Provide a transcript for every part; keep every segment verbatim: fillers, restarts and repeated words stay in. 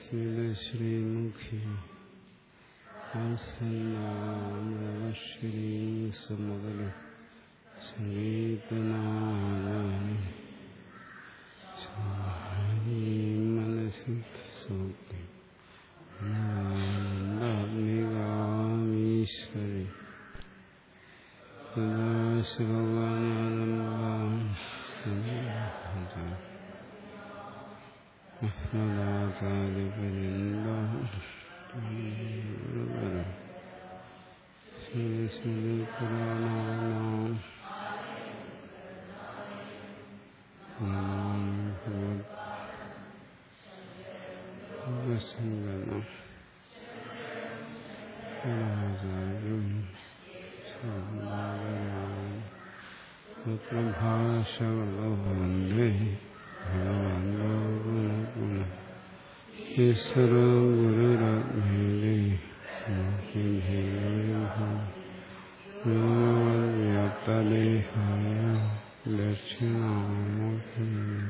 ശ്രീമുഖി ശ്രീ സുമകല ശ്രീപനാനി മനസ്സി സൂക്തി ആത്മികാമീശ്വരി സദാശിവഗാനാലംബാം അസ്മദാചാര്യപര്യന്തം ശ്രീ സ്മൃതിപുരാണാനാം ഭഗവത്സംഗം ആചാര്യം ഭാഷവന്ദേ ഭഗവാൻ ഈശ്വരോ ഗുരുരാജ്ഞേ വ്യാപ്തദേഹായ ദക്ഷിണാമൂർത്തി.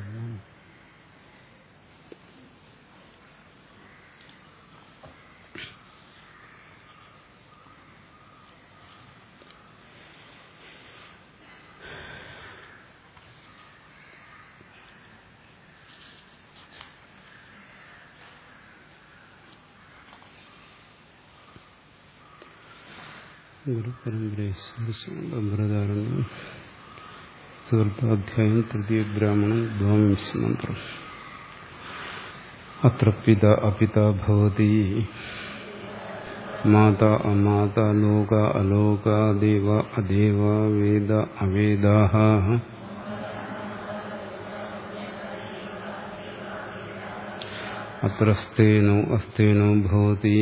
ഗുരുപരമ്പരയെ സ്മരിച്ചുകൊണ്ട് അമൃതാരണ്യം ചതുർത്ഥാധ്യായം തൃതീയ ബ്രാഹ്മണം ദ്വാവിംശ മന്ത്രം. അത്ര പിത അപിത ഭവതി മാതാ അമാത ലോക അലോക ദേവ അദേവ വേദ അവേദാഃ അത്ര സ്തേനോ അസ്തേനോ ഭവതി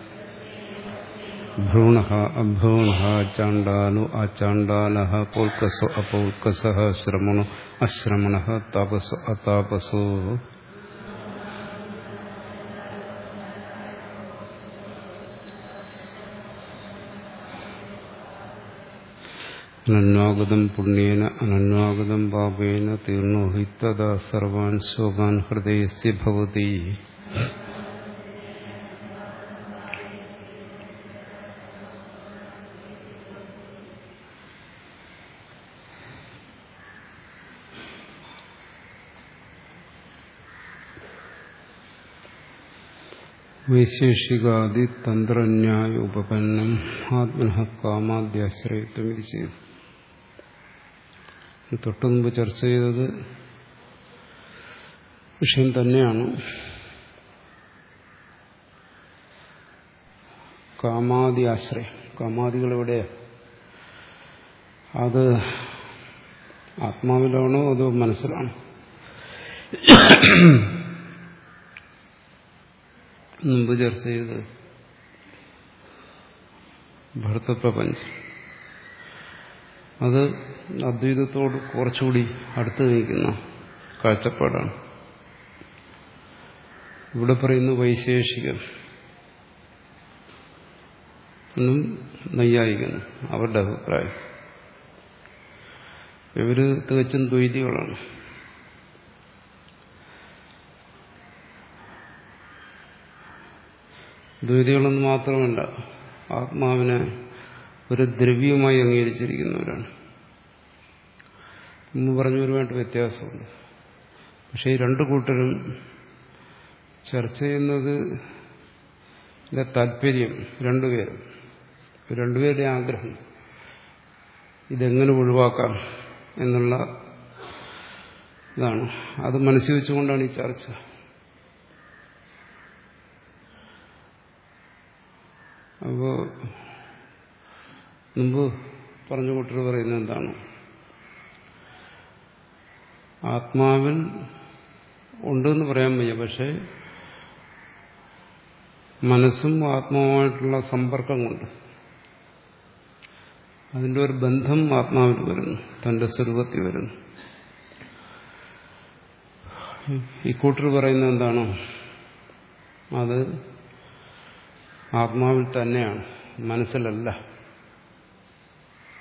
ഭ്രൂണഃ അഭ്രൂണഃ ചാണ്ഡാലോ അചാണ്ഡാലഃ പൗൽക്കസോ അപൗൽക്കസഃ ശ്രമണോ അശ്രമണഃ താപസോ അതാപസോ. അനന്വാഗതം പുണ്യേന അനന്വാഗതം പാപേന തീർണോ ഹി തദാ സർവാൻ ശോകാൻ ഹൃദയസ്യ ഭവതി. വൈശേഷികാദി തന്ത്രന്യായ ഉപപന്നം ആത്മനഃ കാമാദ്യാശ്രയത്വം ഇത് ചെയ്തു. തൊട്ടു മുമ്പ് ചർച്ച ചെയ്തത് വിഷയം തന്നെയാണ്. കാമാദി ആശ്രയം. കാമാദികൾ എവിടെയാണ്? അത് ആത്മാവിലാണോ അതോ മനസ്സിലാണോ? മുമ്പ് ചർച്ച ചെയ്ത് ഭർത്തപ്രപഞ്ചം അത് അദ്വൈതത്തോട് കുറച്ചുകൂടി അടുത്ത് നിൽക്കുന്ന കാഴ്ചപ്പാടാണ്. ഇവിടെ പറയുന്നു വൈശേഷികം എന്നും നൈയായികനും അവരുടെ അഭിപ്രായം. ഇവര് തികച്ചും ദ്വൈതികളാണ്. ദ്വൈതികളെന്ന് മാത്രമല്ല, ആത്മാവിനെ ഒരു ദ്രവ്യമായി അംഗീകരിച്ചിരിക്കുന്നവരാണ്. മുമ്പ് പറഞ്ഞവരുമായിട്ട് വ്യത്യാസമുണ്ട്. പക്ഷേ ഈ രണ്ടു കൂട്ടരും ചർച്ച ചെയ്യുന്നത് താല്പര്യം രണ്ടുപേരും രണ്ടുപേരുടെ ആഗ്രഹം ഇതെങ്ങനെ ഒഴിവാക്കാം എന്നുള്ള ഇതാണ്. അത് മനസ്സിൽ വെച്ചുകൊണ്ടാണ് ഈ ചർച്ച. അപ്പോൾ മുമ്പ് പറഞ്ഞ കൂട്ടർ പറയുന്നത് എന്താണ്? ആത്മാവിൽ ഉണ്ടെന്ന് പറയാൻ വയ്യ, പക്ഷെ മനസ്സും ആത്മാവുമായിട്ടുള്ള സമ്പർക്കം കൊണ്ട് അതിൻ്റെ ഒരു ബന്ധം ആത്മാവിൽ വരുന്നു, തന്റെ സ്വരൂപത്തിൽ വരുന്നു. ഈ കൂട്ടർ പറയുന്നത് എന്താണ്? അത് ആത്മാവിൽ തന്നെയാണ്, മനസ്സിലല്ല.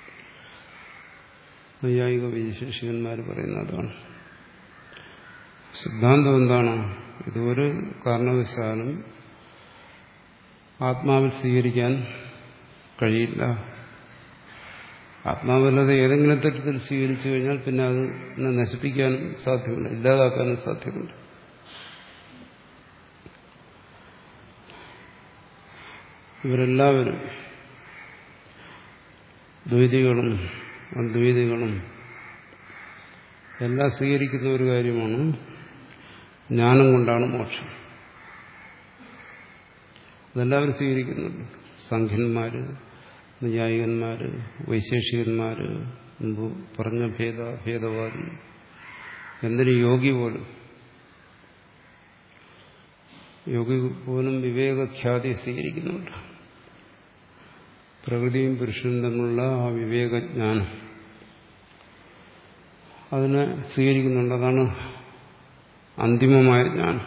നൈയായിക വൈശേഷികന്മാർ പറയുന്ന അതാണ്. സിദ്ധാന്തം എന്താണ്? ഇത് ഒരു കാരണവശാലും ആത്മാവിൽ സ്വീകരിക്കാൻ കഴിയില്ല. ആത്മാവല്ലാതെ ഏതെങ്കിലും തരത്തിൽ സ്വീകരിച്ചു കഴിഞ്ഞാൽ പിന്നെ അത് നശിപ്പിക്കാനും സാധ്യമല്ല, ഇല്ലാതാക്കാനും സാധ്യമല്ല. ഇവരെല്ലാവരും ദ്വൈതികളും അദ്വൈതികളും എല്ലാം സ്വീകരിക്കുന്ന ഒരു കാര്യമാണ് ജ്ഞാനം കൊണ്ടാണ് മോക്ഷം. അതെല്ലാവരും സ്വീകരിക്കുന്നുണ്ട്. സംഖ്യന്മാര്, നൈയായികന്മാര്, വൈശേഷികന്മാര്, മുമ്പ് പറഞ്ഞ ഭേദ ഭേദവാദി, എന്തിന് യോഗി പോലും യോഗി പോലും വിവേകഖ്യാതി സ്വീകരിക്കുന്നുണ്ട്. പ്രകൃതിയും പുരുഷനും തമ്മിലുള്ള ആ വിവേകജ്ഞാനം അതിനെ സ്വീകരിക്കുന്നുണ്ട്. അതാണ് അന്തിമമായ ജ്ഞാനം.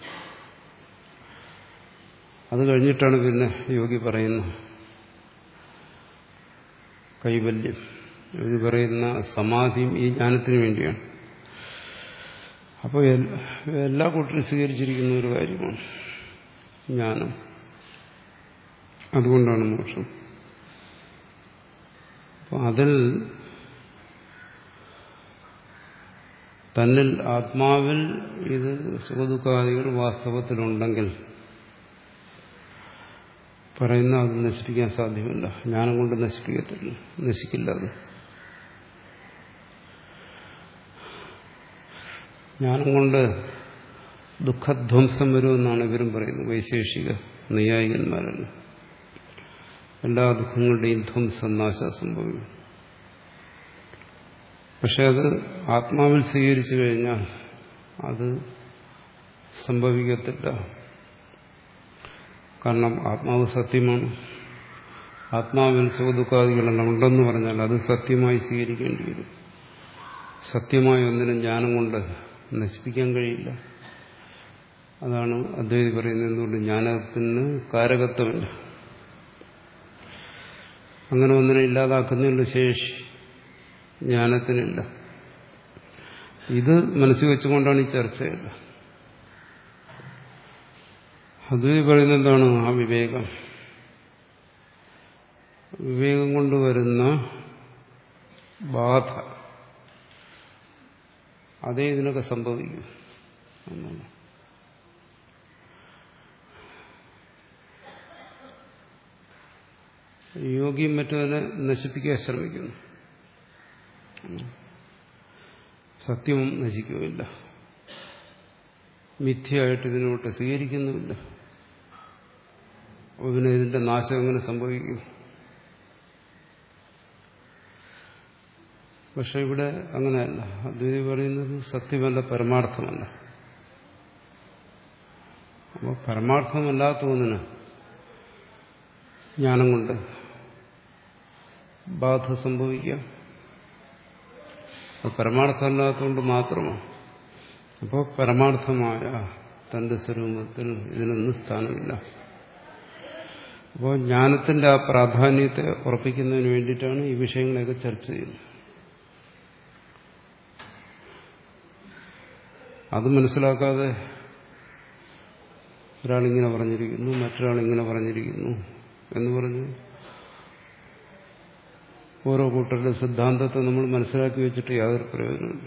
അത് കഴിഞ്ഞിട്ടാണ് പിന്നെ യോഗി പറയുന്നത് കൈവല്യം. യോഗി പറയുന്ന സമാധിയും ഈ ജ്ഞാനത്തിന് വേണ്ടിയാണ്. അപ്പോൾ എല്ലാ കൂട്ടരും സ്വീകരിച്ചിരിക്കുന്ന ഒരു കാര്യമാണ് ജ്ഞാനം. അതുകൊണ്ടാണ് മോക്ഷം. അപ്പോൾ അതിൽ തന്നിൽ ആത്മാവിൽ ഇത് സുഖദുഃഖാദികൾ വാസ്തവത്തിലുണ്ടെങ്കിൽ പറയുന്ന അത് നശിപ്പിക്കാൻ സാധ്യമല്ല. ജ്ഞാനം കൊണ്ട് നശിപ്പിക്കത്തില്ല, നശിക്കില്ല. അത് ജ്ഞാനം കൊണ്ട് ദുഃഖധ്വംസം വരുമെന്നാണ് ഇവരും പറയുന്നത്. വൈശേഷിക നൈയായികന്മാരല്ല. എല്ലാ ദുഃഖങ്ങളുടെയും ധ്വംസം, നാശം സംഭവിക്കും. പക്ഷെ അത് ആത്മാവിൽ സ്വീകരിച്ചു കഴിഞ്ഞാൽ അത് സംഭവിക്കത്തില്ല. കാരണം ആത്മാവ് സത്യമാണ്. ആത്മാവിൽ സുഖദുഃഖാദികളെല്ലാം ഉണ്ടെന്ന് പറഞ്ഞാൽ അത് സത്യമായി സ്വീകരിക്കേണ്ടി വരും. സത്യമായ ഒന്നിനും ജ്ഞാനം കൊണ്ട് നശിപ്പിക്കാൻ കഴിയില്ല. അതാണ് അദ്വൈതി പറയുന്നത്. എന്തുകൊണ്ട്? ജ്ഞാനത്തിന് കാരകത്വമില്ല. അങ്ങനെ ഒന്നിനെ ഇല്ലാതാക്കുന്നതിനുള്ള ശേഷി ജ്ഞാനത്തിനില്ല. ഇത് മനസ്സിൽ വെച്ചുകൊണ്ടാണ് ഈ ചർച്ചയില്ല. അദ്വൈതി പറയുന്നത് എന്താണ്? ആ വിവേകം വിവേകം കൊണ്ടുവരുന്ന ബാധ അതേ ഇതിനൊക്കെ സംഭവിക്കും എന്നാണ്. യോഗിയും മറ്റതിനെ നശിപ്പിക്കാൻ ശ്രമിക്കുന്നു. സത്യവും നശിക്കുകയില്ല. മിഥ്യയായിട്ട് ഇതിനോട്ട് സ്വീകരിക്കുന്നുമില്ല. പിന്നെ ഇതിന്റെ നാശം എങ്ങനെ സംഭവിക്കും? പക്ഷെ ഇവിടെ അങ്ങനെയല്ല. അദ്വൈതി പറയുന്നത് സത്യമല്ല, പരമാർത്ഥമല്ല. അപ്പോൾ പരമാർത്ഥമല്ലാത്ത ഒന്നിന് ജ്ഞാനം കൊണ്ട് ബാധ സംഭവിക്കാം. അത് പരമാർത്ഥമല്ലാത്തതുകൊണ്ട് മാത്രമാണ്. അപ്പോൾ പരമാർത്ഥമായ തന്റെ സ്വരൂപത്തിൽ ഇതിനൊന്നും സ്ഥാനമില്ല. അപ്പോൾ ജ്ഞാനത്തിന്റെ ആ പ്രാധാന്യത്തെ ഉറപ്പിക്കുന്നതിന് വേണ്ടിയിട്ടാണ് ഈ വിഷയങ്ങളെയൊക്കെ ചർച്ച ചെയ്യുന്നത്. അത് മനസ്സിലാക്കാതെ ഒരാളിങ്ങനെ പറഞ്ഞിരിക്കുന്നു, മറ്റൊരാളിങ്ങനെ പറഞ്ഞിരിക്കുന്നു എന്ന് പറഞ്ഞ് ഓരോ കൂട്ടരുടെ സിദ്ധാന്തത്തെ നമ്മൾ മനസ്സിലാക്കി വെച്ചിട്ട് യാതൊരു പ്രയോജനമില്ല.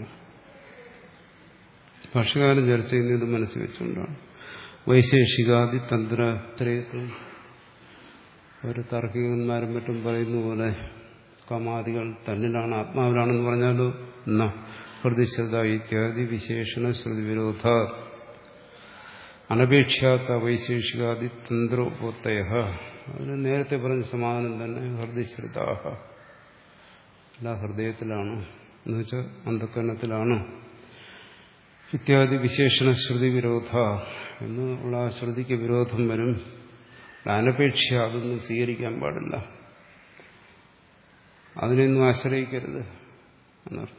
ഭാഷകാലം ചർച്ച ചെയ്യുന്നത് മനസ്സിൽ വെച്ചുകൊണ്ടാണ്. വൈശേഷികാദി തന്ത്രത്രയത്വം ഒരു താർക്കികന്മാരും മറ്റും പറയുന്ന പോലെ കാമാദികൾ തന്നിലാണ്, ആത്മാവിലാണെന്ന് പറഞ്ഞാലോ എന്നാ പ്രതിശ്രദ്ധ ഇത്യാദി വിശേഷണ ശ്രുതിവിരോധ അനപേക്ഷ്യാത്ത വൈശേഷികാദി തന്ത്രോപോത്തയ. അതിന് നേരത്തെ പറഞ്ഞ സമാധാനം തന്നെ. ഹൃദയശ്രദ്ധാഹ എല്ലാ ഹൃദയത്തിലാണ് എന്ന് വെച്ചാൽ അന്ധകരണത്തിലാണ്. ഇത്യാദി വിശേഷണ ശ്രുതി വിരോധ എന്നുള്ള ആ ശ്രുതിക്ക് വിരോധം വരും. അനപേക്ഷ അതൊന്നും സ്വീകരിക്കാൻ പാടില്ല, അതിനെയൊന്നും ആശ്രയിക്കരുത് എന്നർത്ഥം.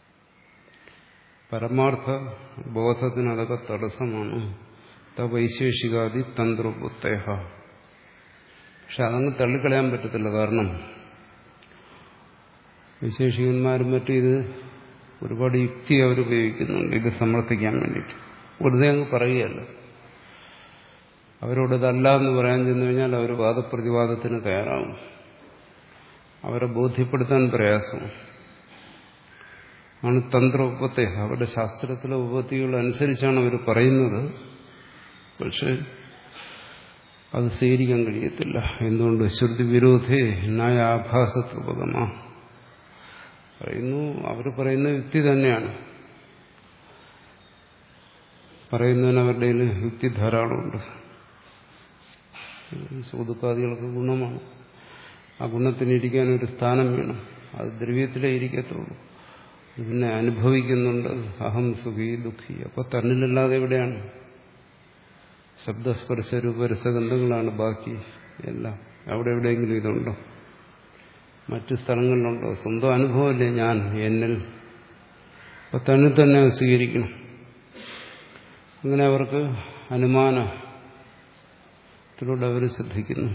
പരമാർത്ഥ ബോധത്തിന് അതൊക്കെ തടസ്സമാണ്. വൈശേഷികാദി തന്ത്രോപുത്തയ. പക്ഷെ അതങ്ങ് തള്ളിക്കളയാൻ പറ്റത്തില്ല. കാരണം വിശേഷികന്മാരും മറ്റും ഇത് ഒരുപാട് യുക്തി അവർ ഉപയോഗിക്കുന്നുണ്ട് ഇത് സമർത്ഥിക്കാൻ വേണ്ടിയിട്ട്. വെറുതെ അങ്ങ് പറയുകയല്ല. അവരോട് ഇതല്ല എന്ന് പറയാൻ ചെന്നു കഴിഞ്ഞാൽ അവർ വാദപ്രതിവാദത്തിന് തയ്യാറാവും. അവരെ ബോധ്യപ്പെടുത്താൻ പ്രയാസമാണ്. ആണ് തന്ത്ര ഉപത്തെ. അവരുടെ ശാസ്ത്രത്തിലെ ഉപത്തികൾ അനുസരിച്ചാണ് അവർ പറയുന്നത്. പക്ഷെ അത് സ്വീകരിക്കാൻ കഴിയത്തില്ല. എന്തുകൊണ്ട്? ശ്രുതി വിരോധേ ന്യായ ആഭാസത്വപകമാ പറയുന്നു. അവർ പറയുന്ന യുക്തി തന്നെയാണ്. പറയുന്നതിന് അവരുടെ യുക്തി ധാരാളമുണ്ട്. സൂതുക്കാദികൾക്ക് ഗുണമാണ്. ആ ഗുണത്തിന് ഇരിക്കാൻ ഒരു സ്ഥാനം വേണം. അത് ദ്രവ്യത്തിലേ ഇരിക്കത്തുള്ളൂ. പിന്നെ അനുഭവിക്കുന്നുണ്ട്. അഹം സുഖി ദുഃഖി. അപ്പോൾ തന്നിലല്ലാതെ എവിടെയാണ്? ശബ്ദസ്പർശ രൂപരസഗന്ധങ്ങളാണ് ബാക്കി എല്ലാം. അവിടെ എവിടെയെങ്കിലും ഇതുണ്ടോ? മറ്റു സ്ഥലങ്ങളിലുണ്ടോ? സ്വന്തം അനുഭവമല്ലേ ഞാൻ എന്നിൽ. അപ്പോൾ തന്നെ തന്നെ സ്വീകരിക്കണം. അങ്ങനെ അവർക്ക് അനുമാനത്തിലൂടെ അവർ ശ്രദ്ധിക്കുന്നു.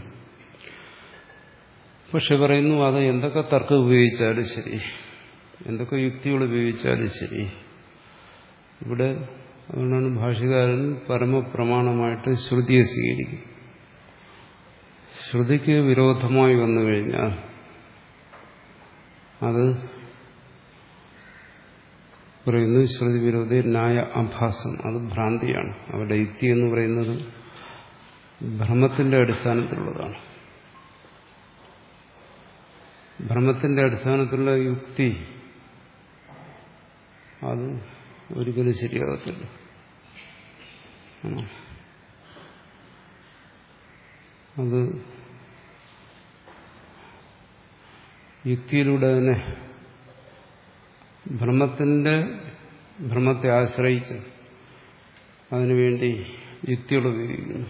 പക്ഷെ പറയുന്നു അത് എന്തൊക്കെ തർക്കം ഉപയോഗിച്ചാലും ശരി, എന്തൊക്കെ യുക്തികൾ ഉപയോഗിച്ചാലും ശരി, ഇവിടെ അതുകൊണ്ടാണ് ഭാഷ്യകാരൻ പരമപ്രമാണമായിട്ട് ശ്രുതിയെ സ്വീകരിക്കും. ശ്രുതിക്ക് വിരോധമായി വന്നു കഴിഞ്ഞാൽ അത് പറയുന്നു ശ്രുതി വിരോധി ന്യായ ആഭാസം. അത് ഭ്രാന്തിയാണ്. അവരുടെ യുക്തി എന്ന് പറയുന്നത് ഭ്രമത്തിന്റെ അടിസ്ഥാനത്തിലുള്ളതാണ്. ഭ്രമത്തിന്റെ അടിസ്ഥാനത്തിലുള്ള യുക്തി അത് ഒരിക്കലും ശരിയാകത്തില്ല. അത് യുക്തിയിലൂടെ തന്നെ ഭ്രമത്തിന്റെ ഭ്രമത്തെ ആശ്രയിച്ച് അതിനുവേണ്ടി യുക്തികൾ ഉപയോഗിക്കുന്നു.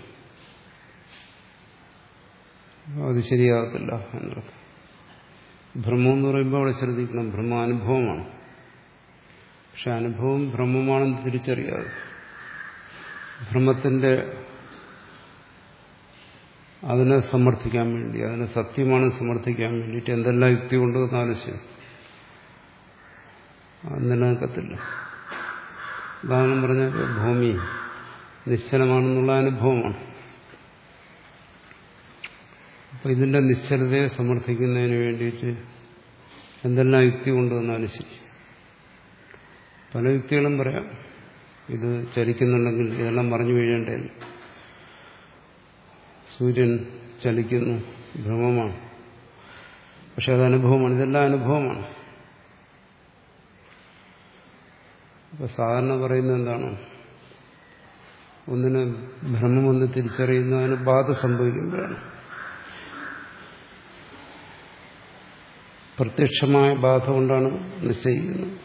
അത് ശരിയാകത്തില്ല എന്നർത്ഥം. ഭ്രമം എന്ന് പറയുമ്പോൾ അവിടെ ശ്രദ്ധിക്കണം, ഭ്രമാനുഭവമാണ്. പക്ഷെ അനുഭവം ഭ്രമമാണെന്ന് തിരിച്ചറിയാതെ ഭ്രമത്തിന്റെ അതിനെ സമർത്ഥിക്കാൻ വേണ്ടി, അതിനെ സത്യമാണെന്ന് സമർത്ഥിക്കാൻ വേണ്ടിയിട്ട് എന്തെല്ലാം യുക്തി കൊണ്ടുവന്നാലും ശരി അത് നിലനിൽക്കത്തില്ല. ഉദാഹരണം പറഞ്ഞാൽ ഭൂമി നിശ്ചലമാണെന്നുള്ള അനുഭവമാണ്. അപ്പൊ ഇതിന്റെ നിശ്ചലതയെ സമർത്ഥിക്കുന്നതിന് വേണ്ടിയിട്ട് എന്തെല്ലാം യുക്തി കൊണ്ടുവന്നാലും ശരി, പല യുക്തികളും പറയാം. ഇത് ചലിക്കുന്നുണ്ടെങ്കിൽ ഇതെല്ലാം മറിഞ്ഞു വീഴേണ്ടതല്ല. സൂര്യൻ ചലിക്കുന്നു, ഭ്രമമാണ്. പക്ഷെ അത് അനുഭവമാണ്. ഇതെല്ലാം അനുഭവമാണ്. അപ്പൊ സാധാരണ പറയുന്നത് എന്താണ്? ഒന്നിന് ഭ്രമമെന്ന് തിരിച്ചറിയുന്നതിന് ബാധ സംഭവിക്കുമ്പോഴാണ്. പ്രത്യക്ഷമായ ബാധ കൊണ്ടാണ് നിശ്ചയിക്കുന്നത്.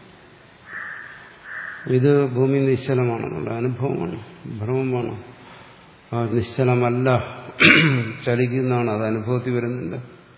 ഇത് ഭൂമി നിശ്ചലമാണെന്നുള്ള അനുഭവമാണ്, ഭ്രമമാണ്. ആ നിശ്ചലമല്ല, ചലിക്കുന്നതാണ്. അത് അനുഭവത്തിൽ വരുന്നില്ല.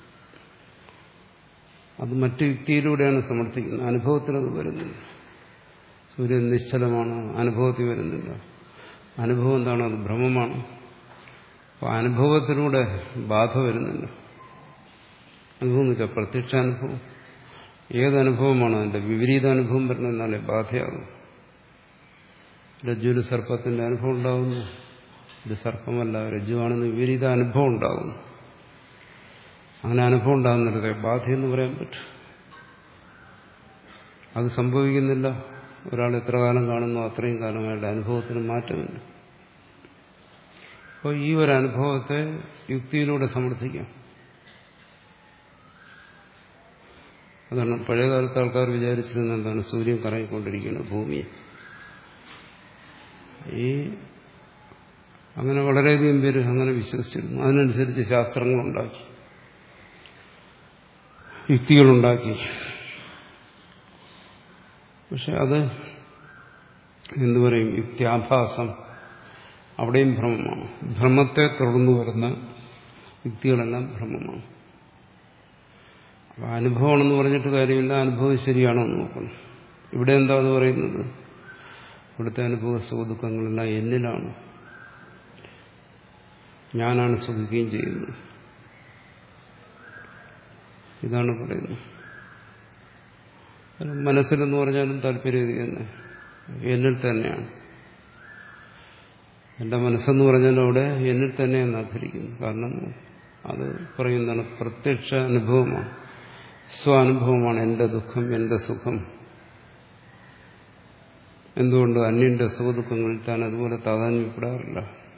അത് മറ്റു യുക്തിയിലൂടെയാണ് സമർത്ഥിക്കുന്നത്. അനുഭവത്തിനത് വരുന്നില്ല. സൂര്യൻ നിശ്ചലമാണ്, അനുഭവത്തിൽ വരുന്നില്ല. അനുഭവം എന്താണ്? അത് ഭ്രമമാണ്. അപ്പോൾ അനുഭവത്തിലൂടെ ബാധ വരുന്നില്ല. അനുഭവം എന്ന് വെച്ചാൽ പ്രത്യക്ഷാനുഭവം. ഏതനുഭവമാണ് അതിന്റെ വിപരീത അനുഭവം വരുന്നതെന്നാലേ ബാധയാകും. രജ്ജുവിൽ സർപ്പത്തിന്റെ അനുഭവം ഉണ്ടാകുന്നു. ഇത് സർപ്പമല്ല, രജ്ജുവാണെന്ന് വിപരീത അനുഭവം ഉണ്ടാകുന്നു. അങ്ങനെ അനുഭവം ഉണ്ടാകുന്നില്ല, ബാധയെന്ന് പറയാൻ പറ്റും. അത് സംഭവിക്കുന്നില്ല. ഒരാൾ എത്ര കാലം കാണുന്നു അത്രയും കാലം അയാളുടെ അനുഭവത്തിന് മാറ്റമില്ല. അപ്പോൾ ഈ ഒരു അനുഭവത്തെ യുക്തിയിലൂടെ സമർത്ഥിക്കാം. അതാണ് പഴയകാലത്ത് ആൾക്കാർ വിചാരിച്ചിരുന്നത് എന്താണ്? സൂര്യൻ കറങ്ങിക്കൊണ്ടിരിക്കുന്നത് ഭൂമിയെ. ഈ അങ്ങനെ വളരെയധികം പേര് അങ്ങനെ വിശ്വസിച്ചിരുന്നു. അതിനനുസരിച്ച് ശാസ്ത്രങ്ങളുണ്ടാക്കി, യുക്തികളുണ്ടാക്കി. പക്ഷെ അത് എന്തു പറയും? യുക്തിയാഭാസം. അവിടെയും ഭ്രമമാണ്. ഭ്രമത്തെ തുടർന്നു വരുന്ന യുക്തികളെല്ലാം ഭ്രമമാണ്. അപ്പൊ അനുഭവമാണെന്ന് പറഞ്ഞിട്ട് കാര്യമില്ല. അനുഭവം ശരിയാണോ എന്ന് നോക്കണം. ഇവിടെ എന്താ അത് പറയുന്നത്? ഇവിടുത്തെ അനുഭവ സുഖദുഃഖങ്ങളെല്ലാം എന്നിലാണ്. ഞാനാണ് സുഖിക്കുകയും ചെയ്യുന്നത്. ഇതാണ് പറയുന്നത്. മനസ്സിലെന്ന് പറഞ്ഞാലും താല്പര്യം ഇത് തന്നെ, എന്നിൽ തന്നെയാണ്. എന്റെ മനസ്സെന്ന് പറഞ്ഞാലും അവിടെ എന്നിൽ തന്നെയാണ് ആഗ്രഹിക്കുന്നത്. കാരണം അത് പറയുന്നതാണ്, പ്രത്യക്ഷ അനുഭവമാണ്, സ്വാനുഭവമാണ് എന്റെ ദുഃഖം, എന്റെ സുഖം. എന്തുകൊണ്ട് അന്യന്റെ സുഖദുഃഖങ്ങളിൽ താൻ അതുപോലെ താതാത്മ്യപ്പെടാറില്ല.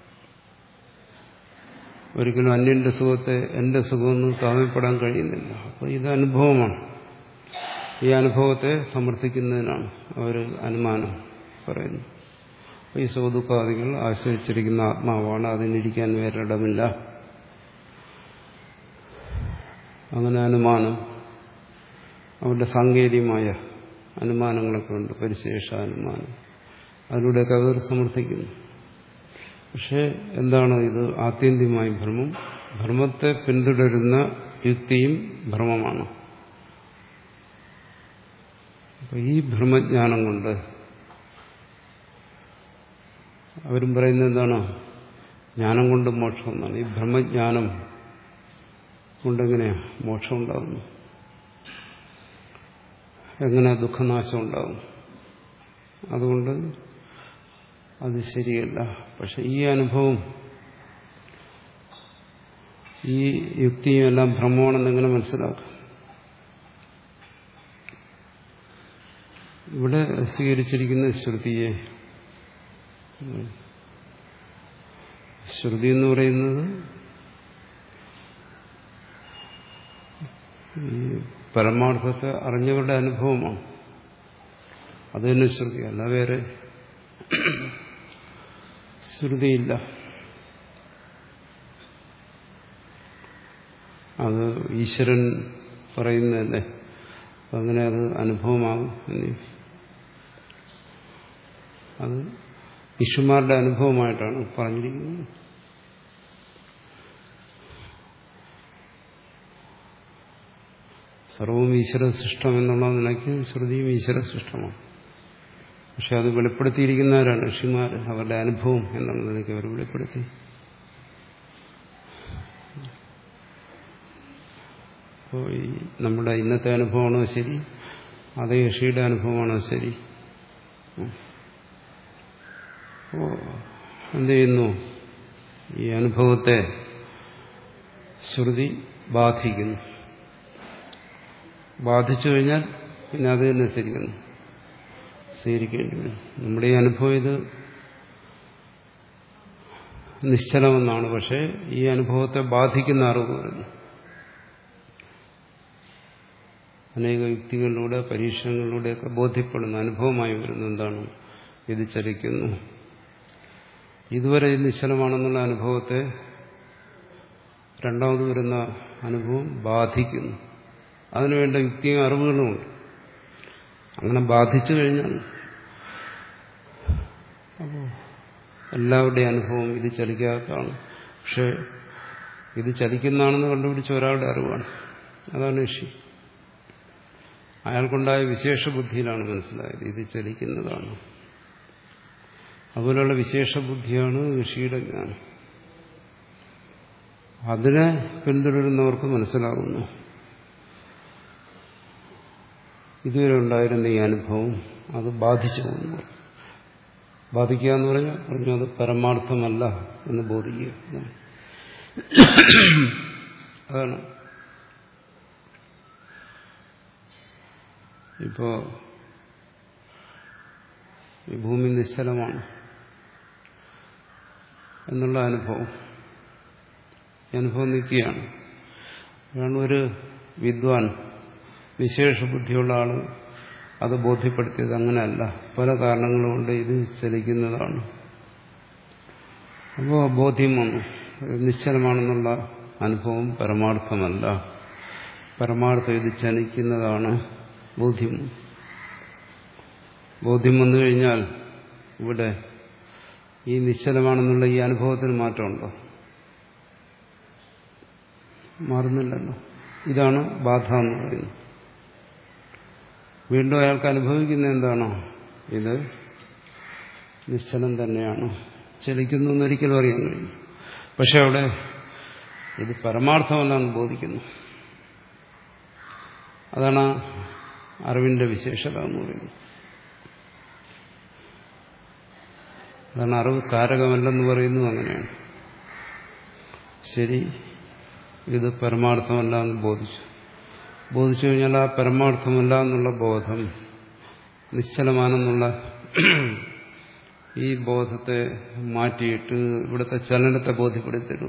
ഒരിക്കലും അന്യന്റെ സുഖത്തെ എന്റെ സുഖമൊന്നും താതാത്മ്യപ്പെടാൻ കഴിയുന്നില്ല. അപ്പോൾ ഇത് അനുഭവമാണ്. ഈ അനുഭവത്തെ സമർത്ഥിക്കുന്നതിനാണ് അവർ അനുമാനം പറയുന്നത്. ഈ സുഖദുഃഖാദികൾ ആശ്രയിച്ചിരിക്കുന്ന ആത്മാവാണ്, അതിനിരിക്കാൻ വേറിടമില്ല. അങ്ങനെ അനുമാനം, അവരുടെ സാങ്കേതികമായ അനുമാനങ്ങളൊക്കെ ഉണ്ട്, പരിശേഷ അനുമാനം, അതിലൂടെയൊക്കെ അവർ സമർത്ഥിക്കുന്നു. പക്ഷെ എന്താണ് ഇത്? ആത്യന്തികമായി ഭ്രമം, ഭ്രമത്തെ പിന്തുടരുന്ന യുക്തിയും ഭ്രമമാണ്. അപ്പൊ ഈ ഭ്രമജ്ഞാനം കൊണ്ട് അവരും പറയുന്നത് എന്താണ്? ജ്ഞാനം കൊണ്ട് മോക്ഷം എന്നാണ്. ഈ ബ്രഹ്മജ്ഞാനം കൊണ്ടെങ്ങനെയാ മോക്ഷം ഉണ്ടാകുന്നു? എങ്ങനെ ദുഃഖനാശം ഉണ്ടാകും? അതുകൊണ്ട് അത് ശരിയല്ല. പക്ഷെ ഈ അനുഭവം, ഈ യുക്തിയും എല്ലാം ഭ്രമമാണെന്ന് എങ്ങനെ മനസ്സിലാക്കാം? ഇവിടെ സ്വീകരിച്ചിരിക്കുന്ന ശ്രുതിയെ, ശ്രുതി എന്ന് പറയുന്നത് ഈ പരമാർത്ഥത്തെ അറിഞ്ഞവരുടെ അനുഭവമാണ്. അത് തന്നെ ശ്രുതി, അല്ല വേറെ ശ്രുതിയില്ല. അത് ഈശ്വരൻ പറയുന്നതല്ലേ, അങ്ങനെ അത് അനുഭവമാകും. അത് ഋഷിമാരുടെ അനുഭവമായിട്ടാണ് പറഞ്ഞിരിക്കുന്നത്. സർവവും ഈശ്വര സൃഷ്ടം എന്നുള്ള നിലയ്ക്ക് ശ്രുതിയും ഈശ്വര സൃഷ്ടമാണ്. പക്ഷെ അത് വെളിപ്പെടുത്തിയിരിക്കുന്നവരാണ് ഋഷിമാർ, അവരുടെ അനുഭവം എന്നുള്ള നിലയ്ക്ക് അവർ വെളിപ്പെടുത്തി. അപ്പോൾ ഈ നമ്മുടെ ഇന്നത്തെ അനുഭവമാണോ ശരി, അതേ ഋഷിയുടെ അനുഭവമാണോ ശരി? അപ്പോൾ എന്ത് ചെയ്യുന്നു? ഈ അനുഭവത്തെ ശ്രുതി ബാധിക്കുന്നു. ബാധിച്ചു കഴിഞ്ഞാൽ പിന്നെ അത് തന്നെ ശരിക്കുന്നു, സ്വീകരിക്കേണ്ടി വരും. നമ്മുടെ ഈ അനുഭവം ഇത് നിശ്ചലമെന്നാണ്. പക്ഷെ ഈ അനുഭവത്തെ ബാധിക്കുന്ന അറിവ് വരുന്നു. അനേക യുക്തികളിലൂടെ, പരീക്ഷണങ്ങളിലൂടെയൊക്കെ ബോധ്യപ്പെടുന്ന അനുഭവമായി വരുന്നു. എന്താണ്? ഇത് ചലിക്കുന്നു. ഇതുവരെ ഇത് നിശ്ചലമാണെന്നുള്ള അനുഭവത്തെ രണ്ടാമത് വരുന്ന അനുഭവം ബാധിക്കുന്നു. അതിനുവേണ്ട യുക്തിയും അറിവുകളുമുണ്ട്. അങ്ങനെ ബാധിച്ചു കഴിഞ്ഞാൽ അപ്പോൾ എല്ലാവരുടെയും അനുഭവം ഇത് ചലിക്കാത്തതാണ്. പക്ഷെ ഇത് ചലിക്കുന്നതാണെന്ന് കണ്ടുപിടിച്ച ഒരാളുടെ അറിവാണ്. അതാണ് ഋഷി. അയാൾക്കുണ്ടായ വിശേഷ ബുദ്ധിയിലാണ് മനസ്സിലായത് ഇത് ചലിക്കുന്നതാണ്. അതുപോലെയുള്ള വിശേഷ ബുദ്ധിയാണ് ഋഷിയുടെ ജ്ഞാനം. അതിനെ പിന്തുടരുന്നവർക്ക് മനസ്സിലാകുന്നു ഇതുവരെ ഉണ്ടായിരുന്ന ഈ അനുഭവം അത് ബാധിച്ചു പോകുന്നു. ബാധിക്കുക എന്ന് പറഞ്ഞാൽ പറഞ്ഞു അത് പരമാർത്ഥമല്ല എന്ന് ബോധിക്കുക. അതാണ് ഇപ്പോ ഈ ഭൂമി നിശ്ചലമാണ് എന്നുള്ള അനുഭവം അനുഭവം നിൽക്കുകയാണ്. അതാണ് ഒരു വിദ്വാൻ, വിശേഷ ബുദ്ധിയുള്ള ആള് അത് ബോധ്യപ്പെടുത്തിയത്. അങ്ങനെയല്ല, പല കാരണങ്ങൾ കൊണ്ട് ഇത് ചലിക്കുന്നതാണ്. അപ്പോൾ ബോധ്യം വന്നു, നിശ്ചലമാണെന്നുള്ള അനുഭവം പരമാർത്ഥമല്ല, പരമാർത്ഥം ഇത് ചലിക്കുന്നതാണ്. ബോധ്യം ബോധ്യം വന്നു കഴിഞ്ഞാൽ ഇവിടെ ഈ നിശ്ചലമാണെന്നുള്ള ഈ അനുഭവത്തിന് മാറ്റമുണ്ടോ? മാറുന്നില്ലല്ലോ. ഇതാണ് ബാധ എന്ന് പറയുന്നത്. വീണ്ടും അയാൾക്ക് അനുഭവിക്കുന്ന എന്താണോ ഇത് നിശ്ചലം തന്നെയാണ്, ചലിക്കുന്നു എന്നൊരിക്കലും അറിയാൻ കഴിയും. പക്ഷെ അവിടെ ഇത് പരമാർത്ഥമല്ലെന്ന് ബോധിക്കുന്നു. അതാണ് അറിവിന്റെ വിശേഷത എന്ന് പറയുന്നത്. അതാണ് അറിവ് കാരകമല്ലെന്ന് പറയുന്നത്. അങ്ങനെയാണ്. ശരി, ഇത് പരമാർത്ഥമല്ല എന്ന് ബോധിച്ചു. ബോധിച്ചു കഴിഞ്ഞാൽ ആ പരമാർത്ഥമല്ല എന്നുള്ള ബോധം നിശ്ചലമാണെന്നുള്ള ഈ ബോധത്തെ മാറ്റിയിട്ട് ഇവിടുത്തെ ചലനത്തെ ബോധ്യപ്പെടുത്തരൂ.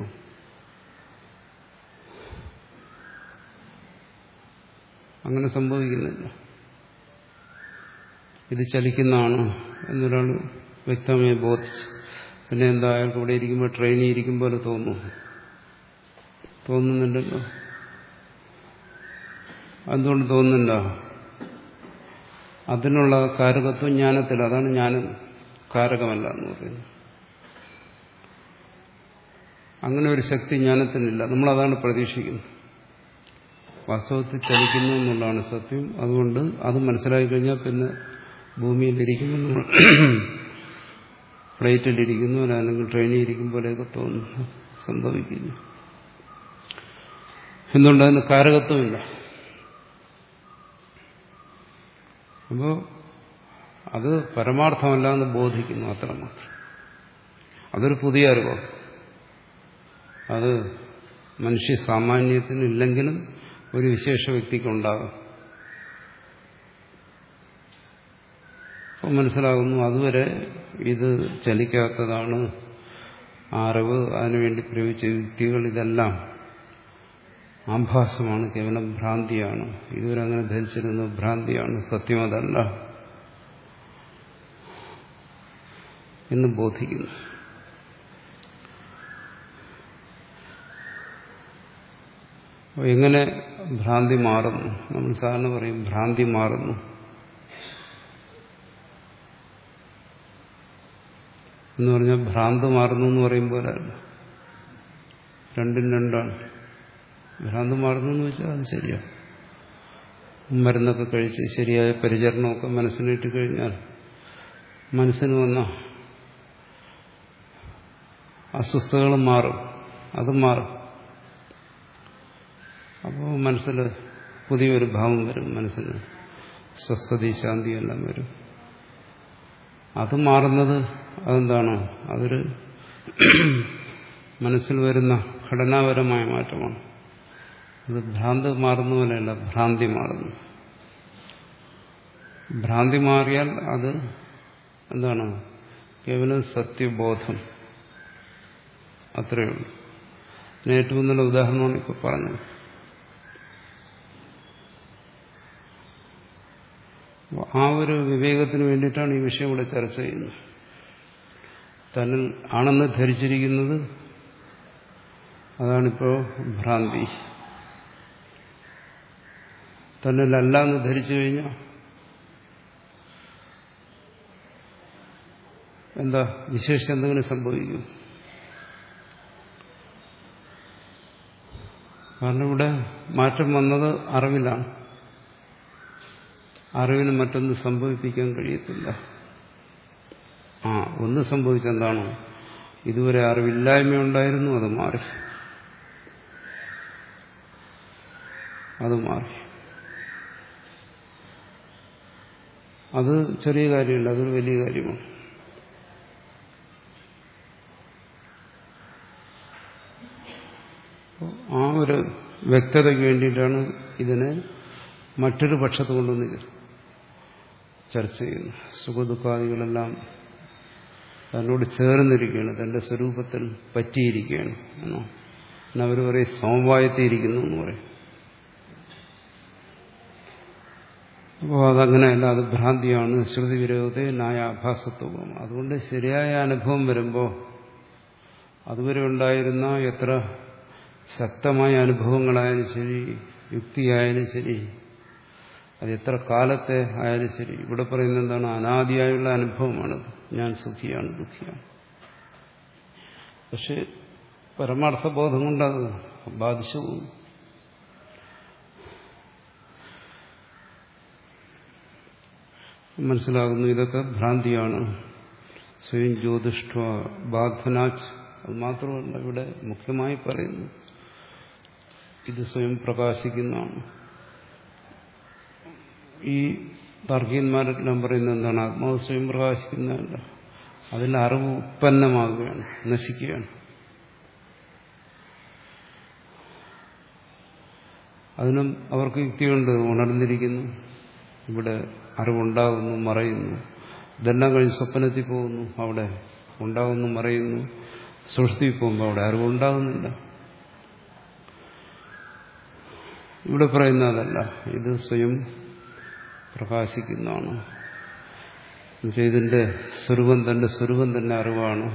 അങ്ങനെ സംഭവിക്കുന്നില്ല. ഇത് ചലിക്കുന്നതാണ് എന്നൊരാൾ വ്യക്തമായി ബോധിച്ചു. പിന്നെ എന്താ, അയാൾക്ക് ഇവിടെ ഇരിക്കുമ്പോൾ ട്രെയിനിൽ ഇരിക്കും പോലെ തോന്നുന്നു? തോന്നുന്നില്ലല്ലോ. എന്തുകൊണ്ട് തോന്നുന്നില്ല? അതിനുള്ള കാരകത്വം ജ്ഞാനത്തിൽ. അതാണ് ജ്ഞാനം കാരകമല്ല എന്ന് പറയുന്നത്. അങ്ങനെ ഒരു ശക്തി ജ്ഞാനത്തിനില്ല. നമ്മളതാണ് പ്രതീക്ഷിക്കുന്നത്. വാസ്തവത്തിൽ ചലിക്കുന്നു എന്നുള്ളതാണ് സത്യം. അതുകൊണ്ട് അത് മനസ്സിലാക്കി കഴിഞ്ഞാൽ പിന്നെ ഭൂമിയിലിരിക്കുന്നു, നമ്മൾ ഫ്ലൈറ്റിലിരിക്കുന്നു, അല്ലെങ്കിൽ ട്രെയിനിൽ ഇരിക്കും പോലെയൊക്കെ തോന്നുന്നു, സംഭവിക്കുന്നു. എന്തുകൊണ്ട്? അതിന് കാരകത്വമില്ല. അപ്പോൾ അത് പരമാർത്ഥമല്ല എന്ന് ബോധിക്കുന്നു, അത്രമാത്രം. അതൊരു പുതിയ അറിവാണ്. അത് മനുഷ്യ സാമാന്യത്തിനില്ലെങ്കിലും ഒരു വിശേഷ വ്യക്തിക്കുണ്ടാകും. അപ്പോൾ മനസ്സിലാകുന്നു അതുവരെ ഇത് ചലിക്കാത്തതാണ് അറിവ്, അതിനുവേണ്ടി പ്രയോഗിച്ച യുക്തികൾ, ഇതെല്ലാം ആഭാസമാണ്, കേവലം ഭ്രാന്തിയാണ്. ഇതുവരെ അങ്ങനെ ധരിച്ചിരുന്നത് ഭ്രാന്തിയാണ്, സത്യം അതല്ല എന്ന് ബോധിക്കുന്നു. എങ്ങനെ ഭ്രാന്തി മാറുന്നു? നമ്മൾ സാധാരണ പറയും ഭ്രാന്തി മാറുന്നു എന്ന് പറഞ്ഞാൽ ഭ്രാന്ത് മാറുന്നു എന്ന് പറയും പോലെ അല്ല. രണ്ടും രണ്ടാണ്. ഭ്രാന്ത് മാറുന്നു എന്ന് വെച്ചാൽ അത് ശരിയാണ്. മരുന്നൊക്കെ കഴിച്ച് ശരിയായ പരിചരണമൊക്കെ മനസ്സിനിട്ട് കഴിഞ്ഞാൽ മനസ്സിന് വന്ന അസ്വസ്ഥതകൾ മാറും. അത് മാറും. അപ്പോൾ മനസ്സിൽ പുതിയൊരു ഭാവം വരും. മനസ്സിന് സ്വസ്ഥത, ശാന്തിയെല്ലാം വരും. അത് മാറുന്നത് അതെന്താണ്? അതൊരു മനസ്സിൽ വരുന്ന ഘടനാപരമായ മാറ്റമാണ്. അത് ഭ്രാന്ത് മാറുന്ന പോലെയല്ല, ഭ്രാന്തി മാറുന്നു. ഭ്രാന്തി മാറിയാൽ അത് എന്താണ്? കേവലം സത്യബോധം, അത്രയേ ഉള്ളൂ. അതിന് ഏറ്റവും നല്ല ഉദാഹരണമാണ് ഇപ്പോൾ പറഞ്ഞത്. ആ ഒരു വിവേകത്തിന് വേണ്ടിയിട്ടാണ് ഈ വിഷയം ഇവിടെ ചർച്ച ചെയ്യുന്നത്. തന്നിൽ ആണെന്ന് ധരിച്ചിരിക്കുന്നത് അതാണിപ്പോൾ ഭ്രാന്തി. തന്നിലല്ല എന്ന് ധരിച്ചു കഴിഞ്ഞാൽ എന്താ? വിശേഷിച്ച് എന്തെങ്കിലും സംഭവിക്കും. കാരണം ഇവിടെ മാറ്റം വന്നത് അറിവിലാണ്. അറിവിന് മറ്റൊന്ന് സംഭവിപ്പിക്കാൻ കഴിയത്തില്ല. ആ ഒന്ന് സംഭവിച്ചെന്താണോ? ഇതുവരെ അറിവില്ലായ്മയുണ്ടായിരുന്നു, അത് മാറി. അത് മാറി. അത് ചെറിയ കാര്യമല്ല, അതൊരു വലിയ കാര്യമാണ്. ആ ഒരു വ്യക്തതയ്ക്ക് വേണ്ടിയിട്ടാണ് ഇതിനെ മറ്റൊരു പക്ഷത്ത് കൊണ്ടുവന്ന് ചർച്ച ചെയ്യുന്നു. സുഖദുഃഖാദികളെല്ലാം തന്നോട് ചേർന്നിരിക്കുകയാണ്, തന്റെ സ്വരൂപത്തിൽ പറ്റിയിരിക്കുകയാണ് എന്നോ. അവർ പറയും സമവായത്തിയിരിക്കുന്നു എന്ന് പറയും. അപ്പോൾ അതങ്ങനെയല്ല, അത് ഭ്രാന്തിയാണ്. ശ്രുതി വിരോധത്തെ ന്യായാഭാസത്വം. അതുകൊണ്ട് ശരിയായ അനുഭവം വരുമ്പോൾ അതുവരെ ഉണ്ടായിരുന്ന എത്ര ശക്തമായ അനുഭവങ്ങളായാലും ശരി, യുക്തിയായാലും ശരി, അത് എത്ര കാലത്തെ ആയാലും ശരി, ഇവിടെ പറയുന്നത് എന്താണ്? അനാദിയായുള്ള അനുഭവമാണത്. ഞാൻ സുഖിയാണ്, ദുഃഖിയാണ്. പക്ഷെ പരമാർത്ഥബോധം കൊണ്ടത് ബാധിച്ചു പോകും. മനസ്സിലാകുന്നു ഇതൊക്കെ ഭ്രാന്തിയാണ്. സ്വയം ജ്യോതിഷ്ഠ ബാധനാച്ച്. അത് മാത്രമല്ല ഇവിടെ മുഖ്യമായി പറയുന്നു, ഇത് സ്വയം പ്രകാശിക്കുന്നതാണ്. ഈ താർക്കികന്മാരെല്ലാം പറയുന്നത് എന്താണ്? ആത്മാവ് സ്വയം പ്രകാശിക്കുന്നതല്ല, അതിൽ അറിവ് ഉത്പന്നമാകുകയാണ്, നശിക്കുകയാണ്. അതിനും അവർക്ക് യുക്തിയുണ്ട്. ഉണർന്നിരിക്കുന്നു, ഇവിടെ അറിവുണ്ടാകുന്നു, മറയുന്നു. ഇതെല്ലാം കഴിഞ്ഞ് സ്വപ്നത്തിൽ പോകുന്നു, അവിടെ ഉണ്ടാകുന്നു, മറയുന്നു. സുഷുപ്തിയിൽ പോകുമ്പോൾ അവിടെ അറിവുണ്ടാകുന്നില്ല. ഇവിടെ പറയുന്നതല്ല, ഇത് സ്വയം പ്രകാശിക്കുന്നതാണ്. ഇതിന്റെ സ്വരൂപം തന്റെ സ്വരൂപം തന്നെ അറിവാണ്.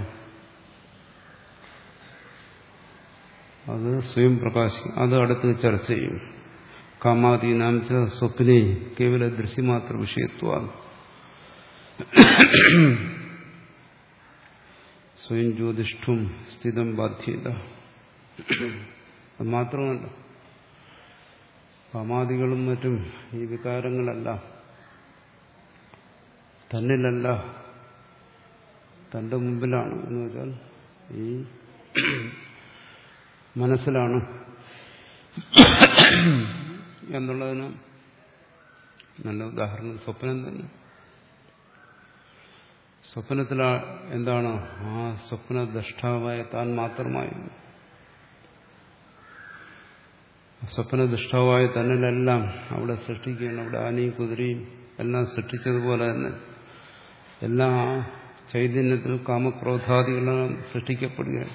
അത് സ്വയം പ്രകാശിക്കും. അത് അടുത്ത് ചർച്ച ചെയ്യും. കാമാദീനാം ച സ്വപ്നേ കേവല ദൃശ്യമാത്ര വിഷയത്വ സ്വയം ജ്യോതിഷ്ഠും സ്ഥിതം ബാധ്യത. അത് മാത്രമല്ല, കാമാദികളും മറ്റും ഈ വികാരങ്ങളല്ല, തന്നിലല്ല, തന്റെ മുമ്പിലാണ്. എന്ന് വെച്ചാൽ ഈ മനസ്സിലാണ് എന്നുള്ളതിന് നല്ല ഉദാഹരണം സ്വപ്നം തന്നെ. സ്വപ്നത്തിൽ എന്താണ്? ആ സ്വപ്നദ്രഷ്ടാവായ താൻ മാത്രമായിരുന്നു. സ്വപ്നദൃഷ്ടാവായ തന്നിലെല്ലാം അവിടെ സൃഷ്ടിക്കുകയാണ്. അവിടെ ആനയും കുതിരയും എല്ലാം സൃഷ്ടിച്ചതുപോലെ തന്നെ എല്ലാ ചൈതന്യത്തിൽ കാമക്രോധാദികളെല്ലാം സൃഷ്ടിക്കപ്പെടുകയാണ്.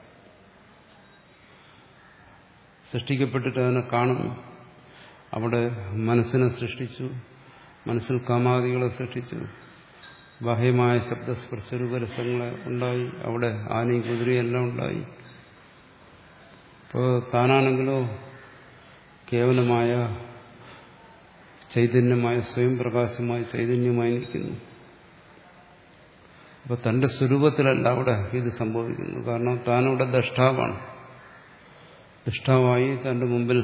സൃഷ്ടിക്കപ്പെട്ടിട്ട് അതിനെ കാണുന്നു. അവിടെ മനസ്സിനെ സൃഷ്ടിച്ചു, മനസ്സിൽ കാമാദികളെ സൃഷ്ടിച്ചു, ബാഹ്യമായ ശബ്ദസ്പർശരൂപരസങ്ങളെ ഉണ്ടായി, അവിടെ ആനയും കുതിരയും എല്ലാം ഉണ്ടായി. ഇപ്പോൾ താനാണെങ്കിലോ കേവലമായ ചൈതന്യമായ സ്വയം പ്രകാശമായ ചൈതന്യമായി നിൽക്കുന്നു. അപ്പൊ തന്റെ സ്വരൂപത്തിലല്ല അവിടെ ഇത് സംഭവിക്കുന്നു. കാരണം താനവിടെ ദ്രഷ്ടാവാണ്. ദൃഷ്ടാവായി തന്റെ മുമ്പിൽ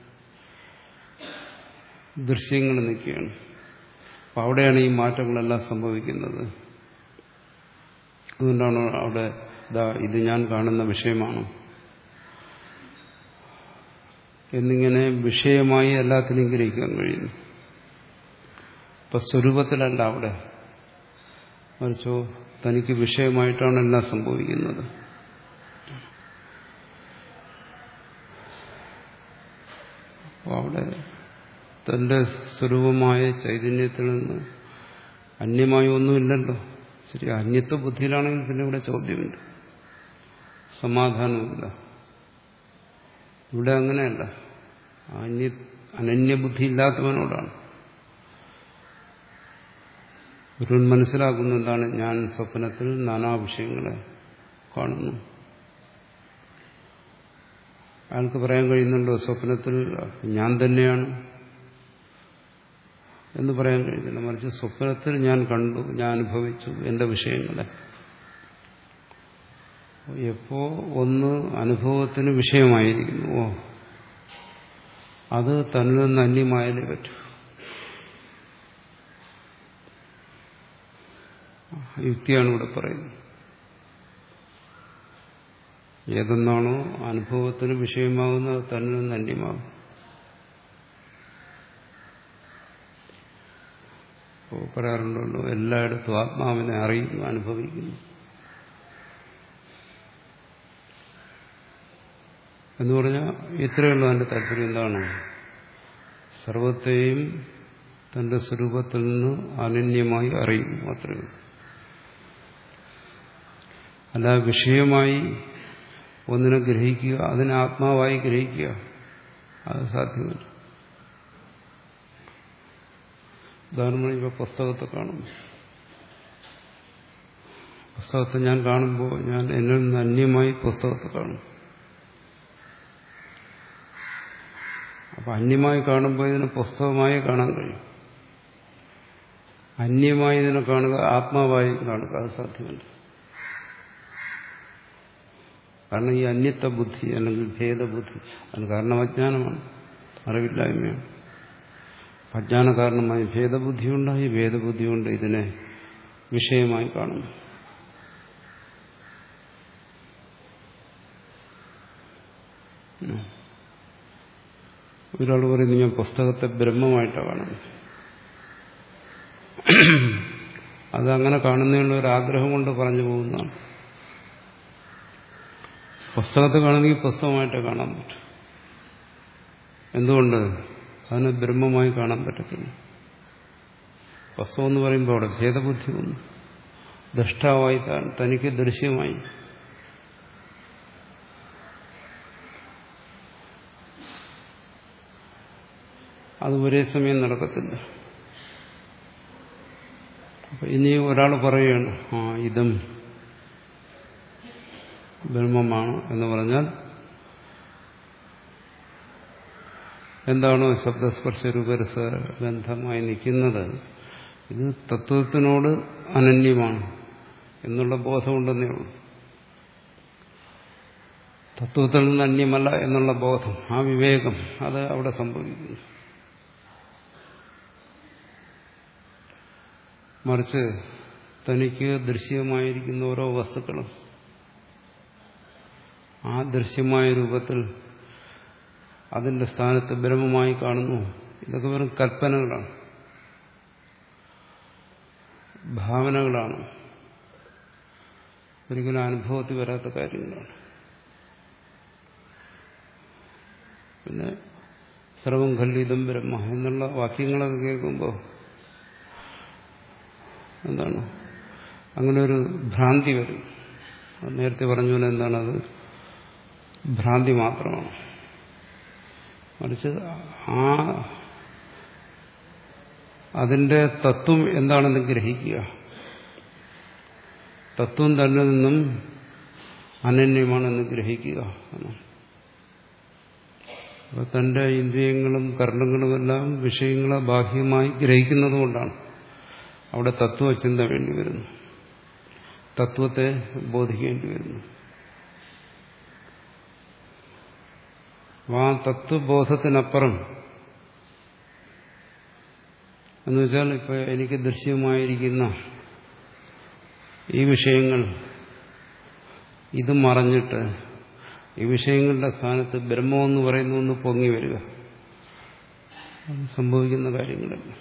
ദൃശ്യങ്ങൾ നിൽക്കുകയാണ്. അപ്പൊ അവിടെയാണ് ഈ മാറ്റങ്ങളെല്ലാം സംഭവിക്കുന്നത്. അതുകൊണ്ടാണ് അവിടെ ഇതാ ഇത് ഞാൻ കാണുന്ന വിഷയമാണ് എന്നിങ്ങനെ വിഷയമായി എല്ലാത്തിനും ഗ്രഹിക്കാൻ കഴിയുന്നു. ഇപ്പൊ സ്വരൂപത്തിലല്ല അവിടെ, മറിച്ചോ തനിക്ക് വിഷയമായിട്ടാണ് എല്ലാം സംഭവിക്കുന്നത്. അപ്പോൾ അവിടെ തന്റെ സ്വരൂപമായ ചൈതന്യത്തിൽ നിന്ന് അന്യമായ ഒന്നുമില്ലല്ലോ. ശരി, അന്യത്വ ബുദ്ധിയിലാണെങ്കിൽ പിന്നെ ഇവിടെ ചോദ്യമില്ല, സമാധാനമില്ല. ഇവിടെ അങ്ങനെയല്ല, അന്യ അനന്യബുദ്ധി ഇല്ലാത്തവനോടാണ്. ഒരു മനസ്സിലാക്കുന്ന എന്താണ്? ഞാൻ സ്വപ്നത്തിൽ നാനാ വിഷയങ്ങളെ കാണുന്നു. അയാൾക്ക് പറയാൻ കഴിയുന്നുണ്ടോ സ്വപ്നത്തിൽ ഞാൻ തന്നെയാണ് എന്ന് പറയാൻ കഴിയുന്നില്ല. മറിച്ച് സ്വപ്നത്തിൽ ഞാൻ കണ്ടു, ഞാൻ അനുഭവിച്ചു എന്റെ വിഷയങ്ങളെ. എപ്പോ ഒന്ന് അനുഭവത്തിന് വിഷയമായിരിക്കുന്നു, ഓ അത് തന്നിൽ നിന്ന് അന്യമായാലേ പറ്റൂ. യുക്തിയാണ് ഇവിടെ പറയുന്നത്. ഏതെന്നാണോ അനുഭവത്തിന് വിഷയമാകുന്നത് തന്നിൽ നിന്ന് അന്യമാകും. ഇപ്പോൾ പറയാറുണ്ടല്ലോ, എല്ലായിടത്തും ആത്മാവിനെ അറിയുന്നു, അനുഭവിക്കുന്നു എന്ന് പറഞ്ഞാൽ ഇത്രയുള്ള അതിന്റെ താല്പര്യം എന്താണ്? സർവത്തെയും തന്റെ സ്വരൂപത്തിൽ നിന്ന് അനന്യമായി അറിയുന്നു, അത്രയേ ഉള്ളൂ. അല്ല വിഷയമായി ഒന്നിനെ ഗ്രഹിക്കുക, അതിനെ ആത്മാവായി ഗ്രഹിക്കുക, അത് സാധ്യമല്ല. ഉദാഹരണം, ഇപ്പൊ പുസ്തകത്തെ കാണുന്നു. പുസ്തകത്തെ ഞാൻ കാണുമ്പോൾ ഞാൻ എന്നിൽ നിന്ന് അന്യമായി പുസ്തകത്തെ കാണും. അപ്പൊ അന്യമായി കാണുമ്പോൾ ഇതിനെ പുസ്തകമായി കാണാൻ കഴിയും. അന്യമായി ഇതിനെ കാണുക, ആത്മാവായി കാണുക, അത് സാധ്യമല്ല. കാരണം ഈ അന്യത്വ ബുദ്ധി അല്ലെങ്കിൽ ഭേദബുദ്ധി, അതിന് കാരണം അജ്ഞാനമാണ്, അറിവില്ലായ്മയാണ്. അജ്ഞാന കാരണമായി ഭേദബുദ്ധി ഉണ്ടായി, ഭേദബുദ്ധി കൊണ്ട് ഇതിനെ വിഷയമായി കാണുന്നു. ഒരാൾ പറയുന്നു, ഞാൻ പുസ്തകത്തെ ബ്രഹ്മമായിട്ടാണ് കാണുന്നത്. അതങ്ങനെ കാണുന്നതിനുള്ള ഒരു ആഗ്രഹം കൊണ്ട് പറഞ്ഞു പോകുന്നതാണ്. പുസ്തകത്തെ കാണുമെങ്കിൽ പുസ്തകമായിട്ട് കാണാൻ പറ്റും. എന്തുകൊണ്ട്? അതിനെ ബ്രഹ്മമായി കാണാൻ പറ്റത്തില്ല. പുസ്തകം എന്ന് പറയുമ്പോൾ അവിടെ ഭേദബുദ്ധി വന്നു. ദൃഷ്ടാവായി താൻ തനിക്ക് ദൃശ്യമായി. അത് ഒരേ സമയം നടക്കത്തില്ല. അപ്പൊ ഇനി ഒരാൾ പറയുകയാണ്, ആ ഇതും ബ്രഹ്മമാണ് എന്ന് പറഞ്ഞാൽ എന്താണോ ശബ്ദസ്പർശ രൂപരസ ബന്ധമായി നിൽക്കുന്നത്, ഇത് തത്വത്തിനോട് അനന്യമാണ് എന്നുള്ള ബോധമുണ്ടെന്നേ ഉള്ളൂ. തത്വത്തിൽ നിന്ന് അന്യമല്ല എന്നുള്ള ബോധം, ആ വിവേകം, അത് അവിടെ സംഭവിക്കുന്നു. മറിച്ച് തനിക്ക് ദൃശ്യമായിരിക്കുന്ന ഓരോ വസ്തുക്കളും ആ ദൃശ്യമായ രൂപത്തിൽ അതിന്റെ സ്ഥാനത്ത് ബ്രഹ്മമായി കാണുന്നു. ഇതൊക്കെ വെറും കൽപ്പനകളാണ്, ഭാവനകളാണ്, ഒരിക്കലും അനുഭവത്തിൽ വരാത്ത കാര്യങ്ങളാണ്. പിന്നെ സർവം ഖല്ലിദം ബ്രഹ്മ എന്നുള്ള വാക്യങ്ങളൊക്കെ കേൾക്കുമ്പോൾ എന്താണ്, അങ്ങനെ ഒരു ഭ്രാന്തി വരും. നേരത്തെ പറഞ്ഞ പോലെ എന്താണത്? ഭ്രാന്തി മാത്രമാണ്. മറിച്ച് ആ അതിന്റെ തത്വം എന്താണെന്ന് ഗ്രഹിക്കുക. തത്വം തന്നെ നിന്നും അനന്യമാണെന്ന് ഗ്രഹിക്കുക. അപ്പൊ തന്റെ ഇന്ദ്രിയങ്ങളും കർണങ്ങളുമെല്ലാം വിഷയങ്ങളെ ബാഹ്യമായി ഗ്രഹിക്കുന്നത് കൊണ്ടാണ് അവിടെ തത്വചിന്ത വേണ്ടി വരുന്നു, തത്വത്തെ ബോധിക്കേണ്ടി വരുന്നു. ആ തത്വബോധത്തിനപ്പുറം എന്ന് വെച്ചാൽ ഇപ്പൊ എനിക്ക് ദൃശ്യമായിരിക്കുന്ന ഈ വിഷയങ്ങൾ ഇത് മറഞ്ഞിട്ട് ഈ വിഷയങ്ങളുടെ സ്ഥാനത്ത് ബ്രഹ്മമെന്ന് പറയുന്ന ഒന്ന് പൊങ്ങി വരിക, അത് സംഭവിക്കുന്ന കാര്യങ്ങളല്ല.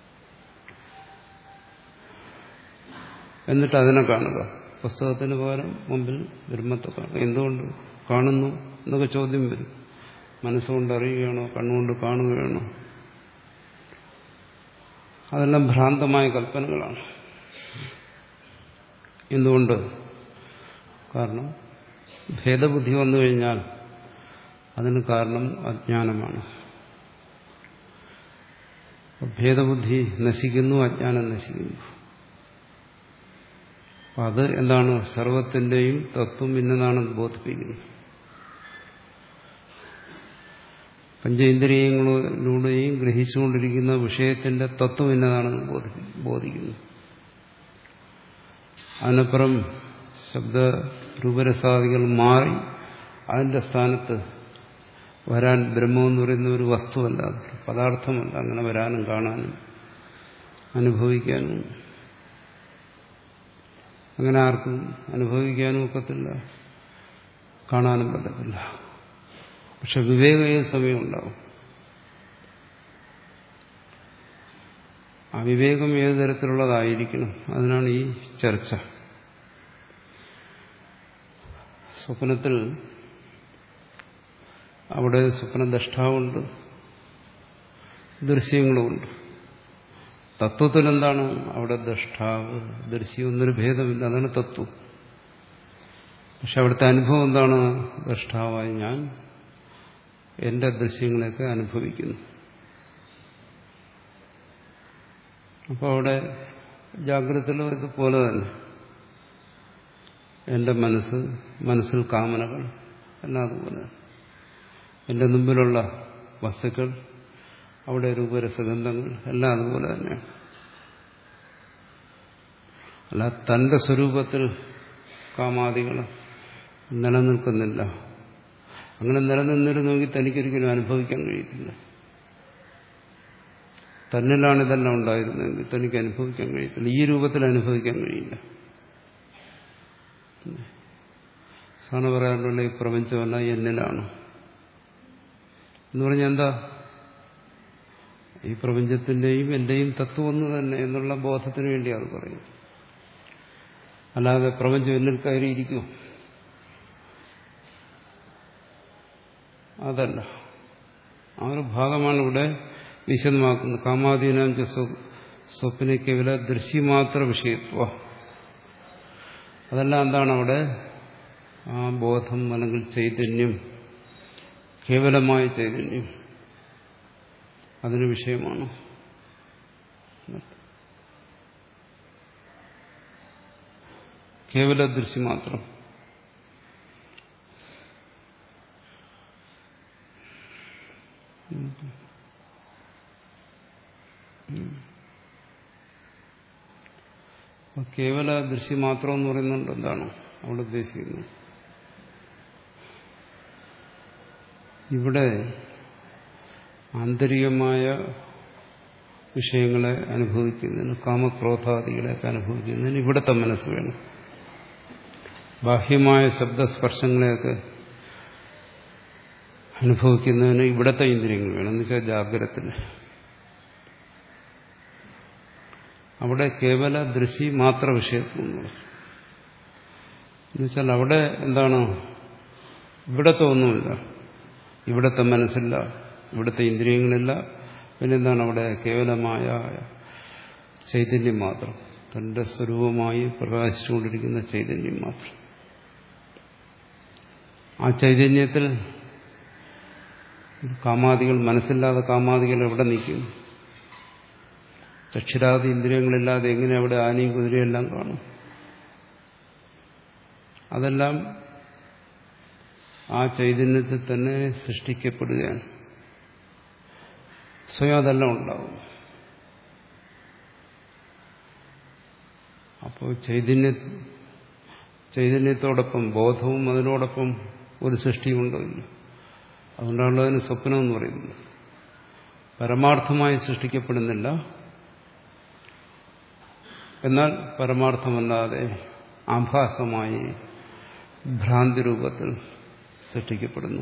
എന്നിട്ട് അതിനെ കാണുക. പുസ്തകത്തിന് പകരം മുമ്പിൽ ബ്രഹ്മത്തെ കാണുക. എന്തുകൊണ്ട് കാണുന്നു എന്നൊക്കെ ചോദ്യം വരും. മനസ്സുകൊണ്ട് അറിയുകയാണോ, കണ്ണുകൊണ്ട് കാണുകയാണോ? അതെല്ലാം ഭ്രാന്തമായ കൽപ്പനകളാണ്. എന്തുകൊണ്ട്? കാരണം ഭേദബുദ്ധി വന്നു കഴിഞ്ഞാൽ അതിന് കാരണം അജ്ഞാനമാണ്. ഭേദബുദ്ധി നശിക്കുന്നു, അജ്ഞാനം നശിക്കുന്നു. അത് എന്താണ്? സർവത്തിന്റെയും തത്വം ഇന്നതാണെന്ന് ബോധിപ്പിക്കുന്നു. പഞ്ചേന്ദ്രിയങ്ങളിലൂടെയും ഗ്രഹിച്ചുകൊണ്ടിരിക്കുന്ന വിഷയത്തിന്റെ തത്വം ഇന്നതാണെന്ന് ബോധിക്കുന്നു. അതിനപ്പുറം ശബ്ദ രൂപരസാദികൾ മാറി അതിന്റെ സ്ഥാനത്ത് വരാൻ ബ്രഹ്മമെന്ന് പറയുന്ന ഒരു വസ്തുവല്ല, പദാർത്ഥമല്ല. അങ്ങനെ വരാനും കാണാനും അനുഭവിക്കാനും അങ്ങനെ ആർക്കും അനുഭവിക്കാനും ഒക്കത്തില്ല, കാണാനും പറ്റത്തില്ല. പക്ഷെ വിവേകം ഏത് സമയം ഉണ്ടാവും. ആ വിവേകം ഏത് തരത്തിലുള്ളതായിരിക്കണം, അതിനാണ് ഈ ചർച്ച. സ്വപ്നത്തിൽ അവിടെ സ്വപ്നദ്രഷ്ടാവുണ്ട്, ദൃശ്യങ്ങളുമുണ്ട്. തത്വത്തിൽ എന്താണ്? അവിടെ ദ്രഷ്ടാവ് ദൃശ്യം എന്നൊരു ഭേദമില്ല, അതാണ് തത്വം. പക്ഷെ അവിടുത്തെ അനുഭവം എന്താണ്? ദ്രഷ്ടാവായി ഞാൻ എന്റെ ദൃശ്യങ്ങളെയൊക്കെ അനുഭവിക്കുന്നു. അപ്പോൾ അവിടെ ജാഗ്രതയിലും ഇതുപോലെ തന്നെ എന്റെ മനസ്സ്, മനസ്സിൽ കാമനകൾ എല്ലാം അതുപോലെ. എന്റെ മുമ്പിലുള്ള വസ്തുക്കൾ, അവിടെ രൂപരസഗന്ധങ്ങൾ എല്ലാം അതുപോലെ തന്നെയാണ്. അല്ല തന്റെ സ്വരൂപത്തിൽ കാമാദികൾ നിലനിൽക്കുന്നില്ല. അങ്ങനെ നിലനിന്നിരുന്നെങ്കിൽ തനിക്കൊരിക്കലും അനുഭവിക്കാൻ കഴിയത്തില്ല. തന്നിലാണ് ഇതെല്ലാം ഉണ്ടായിരുന്നെങ്കിൽ തനിക്ക് അനുഭവിക്കാൻ കഴിയത്തില്ല, ഈ രൂപത്തിൽ അനുഭവിക്കാൻ കഴിയില്ല. സാധാരണ പറയാറുള്ള ഈ പ്രപഞ്ചമല്ല എന്നിലാണ് എന്ന് പറഞ്ഞാൽ എന്താ? ഈ പ്രപഞ്ചത്തിന്റെയും എന്റെയും തത്വം ഒന്ന് തന്നെ എന്നുള്ള ബോധത്തിന് വേണ്ടി അത് പറയും. അല്ലാതെ പ്രപഞ്ചം എന്നിൽ കയറിയിരിക്കും അതല്ല. ആ ഒരു ഭാഗമാണ് ഇവിടെ വിശദമാക്കുന്നത്. കാമാധീനാഞ്ച സ്വപ്ന കേവല ദൃശ്യമാത്ര വിഷയത്വ. അതെല്ലാം എന്താണ് അവിടെ? ആ ബോധം അല്ലെങ്കിൽ ചൈതന്യം, കേവലമായ ചൈതന്യം അതിന് വിഷയമാണ്. കേവല ദൃശ്യം മാത്രം. കേവല ദൃശ്യം മാത്രം എന്ന് പറയുന്നുണ്ട്. എന്താണ് അവിടെ ഉദ്ദേശിക്കുന്നത്? ഇവിടെ ആന്തരികമായ വിഷയങ്ങളെ അനുഭവിക്കുന്നതിന്, കാമക്രോധാദികളെയൊക്കെ അനുഭവിക്കുന്നതിന് ഇവിടുത്തെ മനസ്സ് വേണം. ബാഹ്യമായ ശബ്ദസ്പർശങ്ങളെയൊക്കെ അനുഭവിക്കുന്നതിന് ഇവിടുത്തെ ഇന്ദ്രിയങ്ങൾ വേണം. എന്ന് വെച്ചാൽ ജാഗ്രതത്തിന്. അവിടെ കേവല ദൃശ്യ മാത്ര വിഷയത്വം എന്നുവെച്ചാൽ അവിടെ എന്താണ്? ഇവിടത്തെ ഒന്നുമില്ല, ഇവിടത്തെ മനസ്സില്ല, ഇവിടുത്തെ ഇന്ദ്രിയങ്ങളില്ല. പിന്നെന്താണ് അവിടെ? കേവലമായ ചൈതന്യം മാത്രം, തന്റെ സ്വരൂപമായി പ്രകാശിച്ചുകൊണ്ടിരിക്കുന്ന ചൈതന്യം മാത്രം. ആ ചൈതന്യത്തിൽ കാമാദികൾ, മനസ്സില്ലാതെ കാമാദികൾ എവിടെ നിൽക്കും? ചക്ഷുരാദി ഇന്ദ്രിയങ്ങളില്ലാതെ എങ്ങനെ അവിടെ ആനയും കുതിരയെല്ലാം കാണും? അതെല്ലാം ആ ചൈതന്യത്തിൽ തന്നെ സൃഷ്ടിക്കപ്പെടുകയാണ്. സ്വയം അതെല്ലാം ഉണ്ടാവും. അപ്പോൾ ചൈതന്യ ചൈതന്യത്തോടൊപ്പം ബോധവും അതിനോടൊപ്പം ഒരു സൃഷ്ടിയുണ്ടോ? ഇല്ല. അതുകൊണ്ടാണല്ലോ അതിന് സ്വപ്നം എന്ന് പറയുന്നത്. പരമാർത്ഥമായി സൃഷ്ടിക്കപ്പെടുന്നില്ല, എന്നാൽ പരമാർത്ഥമല്ലാതെ ആഭാസമായി ഭ്രാന്തി രൂപത്തിൽ സൃഷ്ടിക്കപ്പെടുന്നു.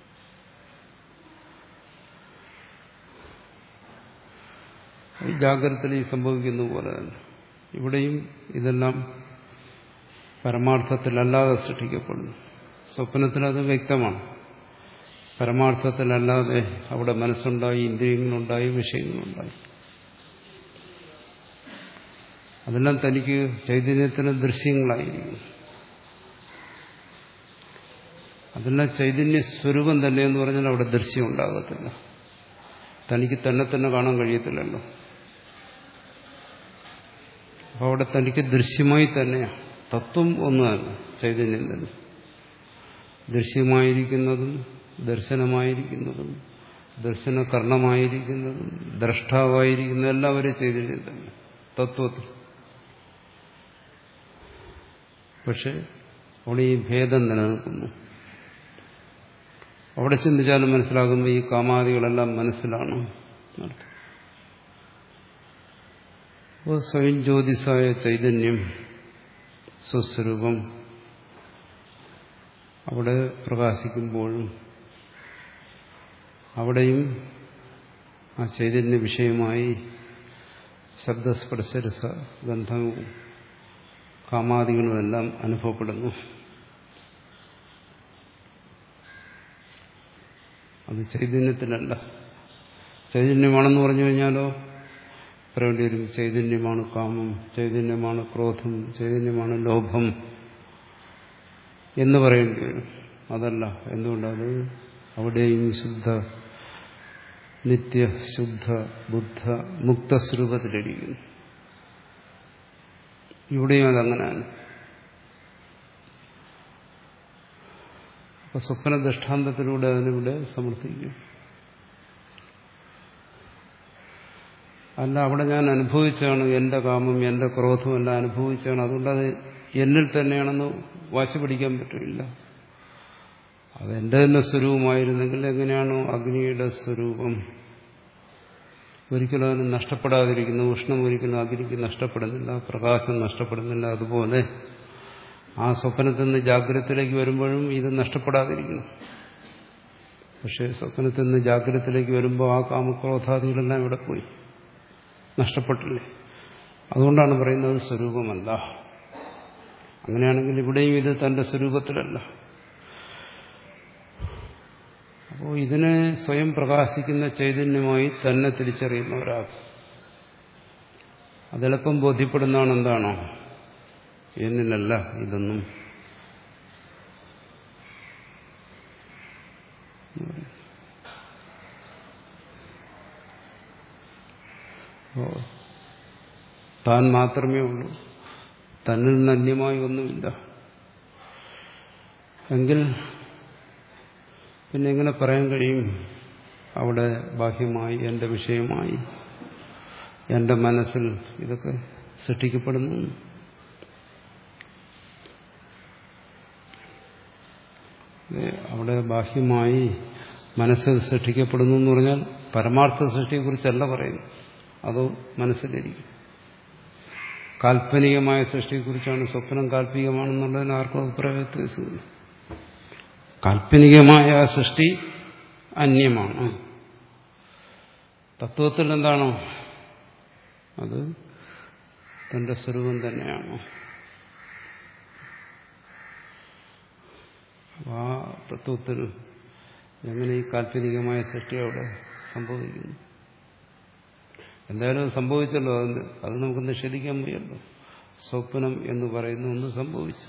ഈ ജാഗ്രതയിൽ ഈ സംഭവിക്കുന്ന പോലെ തന്നെ ഇവിടെയും ഇതെല്ലാം പരമാർത്ഥത്തിലല്ലാതെ സൃഷ്ടിക്കപ്പെടുന്നു. സ്വപ്നത്തിൽ അത് വ്യക്തമാണ്. പരമാർത്ഥത്തിലല്ലാതെ അവിടെ മനസ്സുണ്ടായി, ഇന്ദ്രിയങ്ങളുണ്ടായി, വിഷയങ്ങളുണ്ടായി. അതെല്ലാം തനിക്ക് ചൈതന്യത്തിന് ദൃശ്യങ്ങളായിരിക്കും. അതെല്ലാം ചൈതന്യ സ്വരൂപം തന്നെ എന്ന് പറഞ്ഞാൽ അവിടെ ദൃശ്യം ഉണ്ടാകത്തില്ല. തനിക്ക് തന്നെ തന്നെ കാണാൻ കഴിയത്തില്ലല്ലോ. അപ്പോൾ അവിടെ തനിക്ക് ദൃശ്യമായി തന്നെയാണ്. തത്വം ഒന്ന് തന്നെ, ചൈതന്യം തന്നെ. ദൃശ്യമായിരിക്കുന്നതും ദർശനമായിരിക്കുന്നതും ദർശനകർണമായിരിക്കുന്നതും ദ്രഷ്ടാവായിരിക്കുന്നതും എല്ലാവരും ചൈതന്യം തന്നെ, തത്വത്തിൽ. പക്ഷെ അവിടെ ഈ ഭേദം നിലനിൽക്കുന്നു. അവിടെ ചിന്തിച്ചാലും മനസ്സിലാകുമ്പോൾ ഈ കാമാദികളെല്ലാം മനസ്സിലാണ്. അപ്പോൾ സ്വയം ജ്യോതിസായ ചൈതന്യം, സ്വസ്വരൂപം അവിടെ പ്രകാശിക്കുമ്പോഴും അവിടെയും ആ ചൈതന്യ വിഷയമായി ശബ്ദസ്പർശരസ ഗന്ധവും കാമാദികളുമെല്ലാം അനുഭവപ്പെടുന്നു. അത് ചൈതന്യത്തിലല്ല. ചൈതന്യമാണെന്ന് പറഞ്ഞു കഴിഞ്ഞാലോ പറയേണ്ടി വരും, ചൈതന്യമാണ് കാമം, ചൈതന്യമാണ് ക്രോധം, ചൈതന്യമാണ് ലോഭം എന്ന് പറയേണ്ടി വരും. അതല്ല. എന്തുകൊണ്ടത് അവിടെയും ശുദ്ധ നിത്യ ശുദ്ധ ബുദ്ധ മുക്തസ്വരൂപത്തിലിരിക്കുന്നു. ഇവിടെയും അതങ്ങനെയാണ്. അപ്പൊ സ്വപ്ന ദൃഷ്ടാന്തത്തിലൂടെ അതിനിവിടെ സമർത്ഥിക്കും. അല്ല, അവിടെ ഞാൻ അനുഭവിച്ചാണ്, എന്റെ കാമം എന്റെ ക്രോധം എല്ലാം അനുഭവിച്ചാണ്, അതുകൊണ്ട് അത് എന്നിൽ തന്നെയാണെന്ന് വാശി പിടിക്കാൻ പറ്റില്ല. അതെന്റെ തന്നെ സ്വരൂപമായിരുന്നെങ്കിൽ എങ്ങനെയാണോ അഗ്നിയുടെ സ്വരൂപം ഒരിക്കലും അതിന് നഷ്ടപ്പെടാതിരിക്കുന്നു, ഉഷ്ണം ഒരിക്കലും അഗ്നിക്ക് നഷ്ടപ്പെടുന്നില്ല, പ്രകാശം നഷ്ടപ്പെടുന്നില്ല, അതുപോലെ ആ സ്വപ്നത്തിൽ നിന്ന് ജാഗ്രതത്തിലേക്ക് വരുമ്പോഴും ഇത് നഷ്ടപ്പെടാതിരിക്കണം. പക്ഷേ സ്വപ്നത്തിൽ നിന്ന് ജാഗ്രതത്തിലേക്ക് വരുമ്പോൾ ആ കാമക്രോധാദികളെല്ലാം ഇവിടെ പോയി, നഷ്ടപ്പെട്ടില്ലേ. അതുകൊണ്ടാണ് പറയുന്നത് സ്വരൂപമല്ല. അങ്ങനെയാണെങ്കിൽ ഇവിടെയും ഇത് തന്റെ സ്വരൂപത്തിലല്ല. അപ്പോൾ ഇതിനെ സ്വയം പ്രകാശിക്കുന്ന ചൈതന്യമായി തന്നെ തിരിച്ചറിയുന്ന ഒരാൾ, അതെളുപ്പം ബോധ്യപ്പെടുന്നതാണ് എന്താണോ, എന്നിലല്ല ഇതൊന്നും. താൻ മാത്രമേ ഉള്ളൂ, തന്നിൽ നിന്ന് അന്യമായി ഒന്നുമില്ല എങ്കിൽ പിന്നെ എങ്ങനെ പറയാൻ കഴിയും അവിടെ ബാഹ്യമായി എന്റെ വിഷയമായി എന്റെ മനസ്സിൽ ഇതൊക്കെ സൃഷ്ടിക്കപ്പെടുന്നു? അവിടെ ബാഹ്യമായി മനസ്സിൽ സൃഷ്ടിക്കപ്പെടുന്നു എന്ന് പറഞ്ഞാൽ പരമാർത്ഥ സൃഷ്ടിയെക്കുറിച്ചല്ല പറയുന്നു, അതോ മനസ്സിലിരിക്കും. കാൽപ്പനികമായ സൃഷ്ടിയെക്കുറിച്ചാണ്. സ്വപ്നം കാൽപ്പികമാണെന്നുള്ളതിന് ആർക്കും അഭിപ്രായ വ്യത്യാസമില്ല. കാൽപ്പനികമായ സൃഷ്ടി അന്യമാണ്. തത്വത്തിൽ എന്താണോ അത് തന്റെ സ്വരൂപം തന്നെയാണ്. ആ തത്വത്തിൽ എങ്ങനെ ഈ കാൽപ്പനികമായ സൃഷ്ടി അവിടെ സംഭവിക്കുന്നു? എന്തായാലും അത് സംഭവിച്ചല്ലോ, അത് അത് നമുക്ക് നിഷേധിക്കാൻ വയ്യല്ലോ. സ്വപ്നം എന്ന് പറയുന്ന ഒന്ന് സംഭവിച്ചു.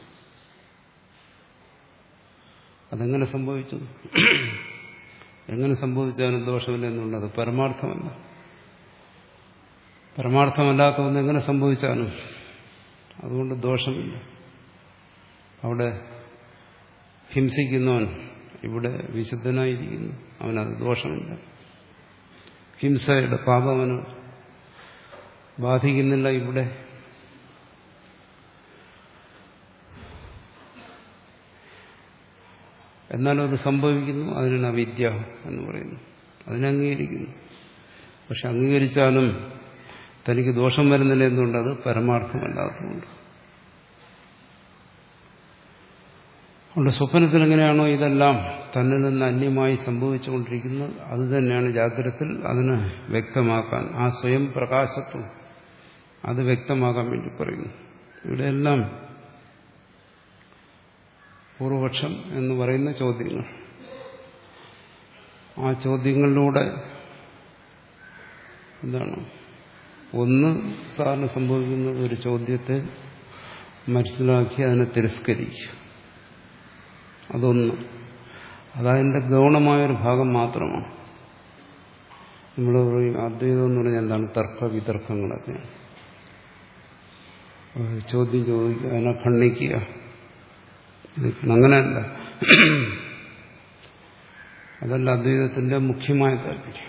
അതെങ്ങനെ സംഭവിച്ചു? എങ്ങനെ സംഭവിച്ചാലും ദോഷമില്ല എന്നുള്ളത് പരമാർത്ഥമല്ല. പരമാർത്ഥമല്ലാത്ത ഒന്ന് എങ്ങനെ സംഭവിച്ചാലും അതുകൊണ്ട് ദോഷമില്ല. അവിടെ ഹിംസിക്കുന്നവൻ ഇവിടെ വിശുദ്ധനായിരിക്കുന്നു, അവനത് ദോഷമില്ല. ഹിംസയുടെ പാപം അവന് ബാധിക്കുന്നില്ല ഇവിടെ. എന്നാലും അത് സംഭവിക്കുന്നു, അതിനാണ് അവിദ്യ എന്ന് പറയുന്നു. അതിനെ അംഗീകരിക്കുന്നു. പക്ഷെ അംഗീകരിച്ചാലും തനിക്ക് ദോഷം വരുന്നില്ല. എന്തുകൊണ്ട്? അത് പരമാർത്ഥമല്ലാത്തതുകൊണ്ട്. അതുകൊണ്ട് സ്വപ്നത്തിൽ എങ്ങനെയാണോ ഇതെല്ലാം തന്നിൽ നിന്ന് അന്യമായി സംഭവിച്ചുകൊണ്ടിരിക്കുന്നത്, അത് തന്നെയാണ് ജാഗ്രതത്തിൽ അതിനെ വ്യക്തമാക്കാൻ, ആ സ്വയം പ്രകാശത്വം അത് വ്യക്തമാക്കാൻ വേണ്ടി പറയുന്നു. ഇവിടെയെല്ലാം പൂർവപക്ഷം എന്ന് പറയുന്ന ചോദ്യങ്ങൾ, ആ ചോദ്യങ്ങളിലൂടെ എന്താണ് ഒന്ന് സാറിന് സംഭവിക്കുന്നത്, ഒരു ചോദ്യത്തെ മനസ്സിലാക്കി അതിനെ തിരസ്കരിക്കുക. അതൊന്ന്, അതതിൻ്റെ ഗൗണമായൊരു ഭാഗം മാത്രമാണ്. നമ്മൾ പറയും അദ്വൈതം എന്ന് പറഞ്ഞാൽ എന്താണ്? തർക്ക വിതർക്കങ്ങളൊക്കെയാണ്. ചോദ്യം ചോദിക്കുക, അതിനെ ഖണ്ഡിക്കുക, അങ്ങനെയല്ല. അതല്ല അദ്വൈതത്തിന്റെ മുഖ്യമായ താല്പര്യം.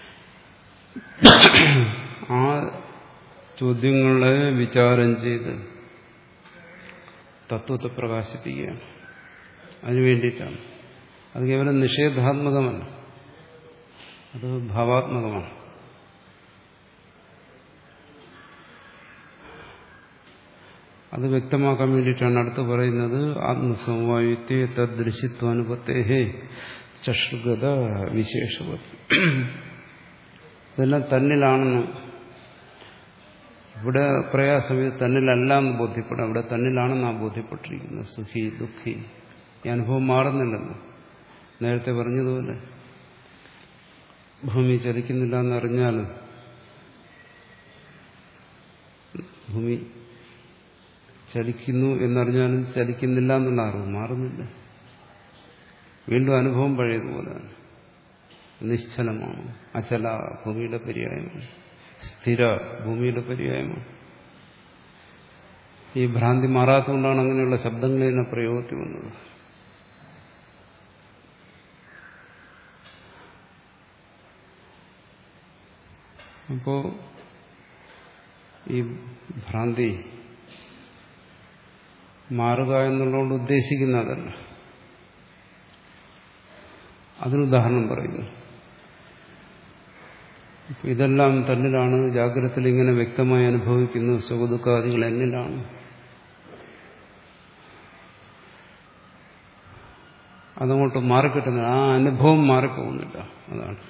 ആ ചോദ്യങ്ങളെ വിചാരം ചെയ്ത് തത്വത്തെ പ്രകാശിപ്പിക്കുകയാണ്. അതിനു വേണ്ടിയിട്ടാണ്. അത് കേവലം നിഷേധാത്മകമല്ല, അത് ഭാവാത്മകമാണ്. അത് വ്യക്തമാക്കാൻ വേണ്ടിയിട്ടാണ് അടുത്ത് പറയുന്നത് ആത്മസമവായുത്തേ തദ്ദൃശ്യത്വാനുപത്തേഹേ ചക്ഷുഗത വിശേഷവത്. ഇതെല്ലാം തന്നിലാണെന്ന് ഇവിടെ പ്രയാസം, ഇത് തന്നിലല്ല എന്ന് ബോധ്യപ്പെടും. അവിടെ തന്നിലാണെന്നാണ് ബോധ്യപ്പെട്ടിരിക്കുന്നത്. സുഖി ദുഃഖി ഈ അനുഭവം മാറുന്നില്ലെന്ന് നേരത്തെ പറഞ്ഞതുപോലെ ഭൂമി ചലിക്കുന്നില്ല എന്നറിഞ്ഞാലും ഭൂമി ചലിക്കുന്നു എന്നറിഞ്ഞാലും ചലിക്കുന്നില്ല എന്നുള്ള അറിവ് മാറുന്നില്ല. വീണ്ടും അനുഭവം പഴയതുപോലെയാണ്. നിശ്ചലമാണ്, അചല ഭൂമിയുടെ പര്യായമാണ്, സ്ഥിര ഭൂമിയുടെ പര്യായമാണ്. ഈ ഭ്രാന്തി മാറാത്തതുകൊണ്ടാണ് അങ്ങനെയുള്ള ശബ്ദങ്ങളിൽ പ്രയോഗത്തിൽ വന്നത്. അപ്പോ ഈ ഭ്രാന്തി മാറുക എന്നുള്ളതുകൊണ്ട് ഉദ്ദേശിക്കുന്നതല്ല. അതിനുദാഹരണം പറയുന്നു. ഇതെല്ലാം തന്നിലാണ്, ജാഗ്രതത്തിൽ ഇങ്ങനെ വ്യക്തമായി അനുഭവിക്കുന്നു, സുഖദുഃഖാദികൾ എന്നിലാണ്. അതങ്ങോട്ട് മാറിക്കിട്ടുന്നില്ല, ആ അനുഭവം മാറിപ്പോകുന്നില്ല. അതാണ്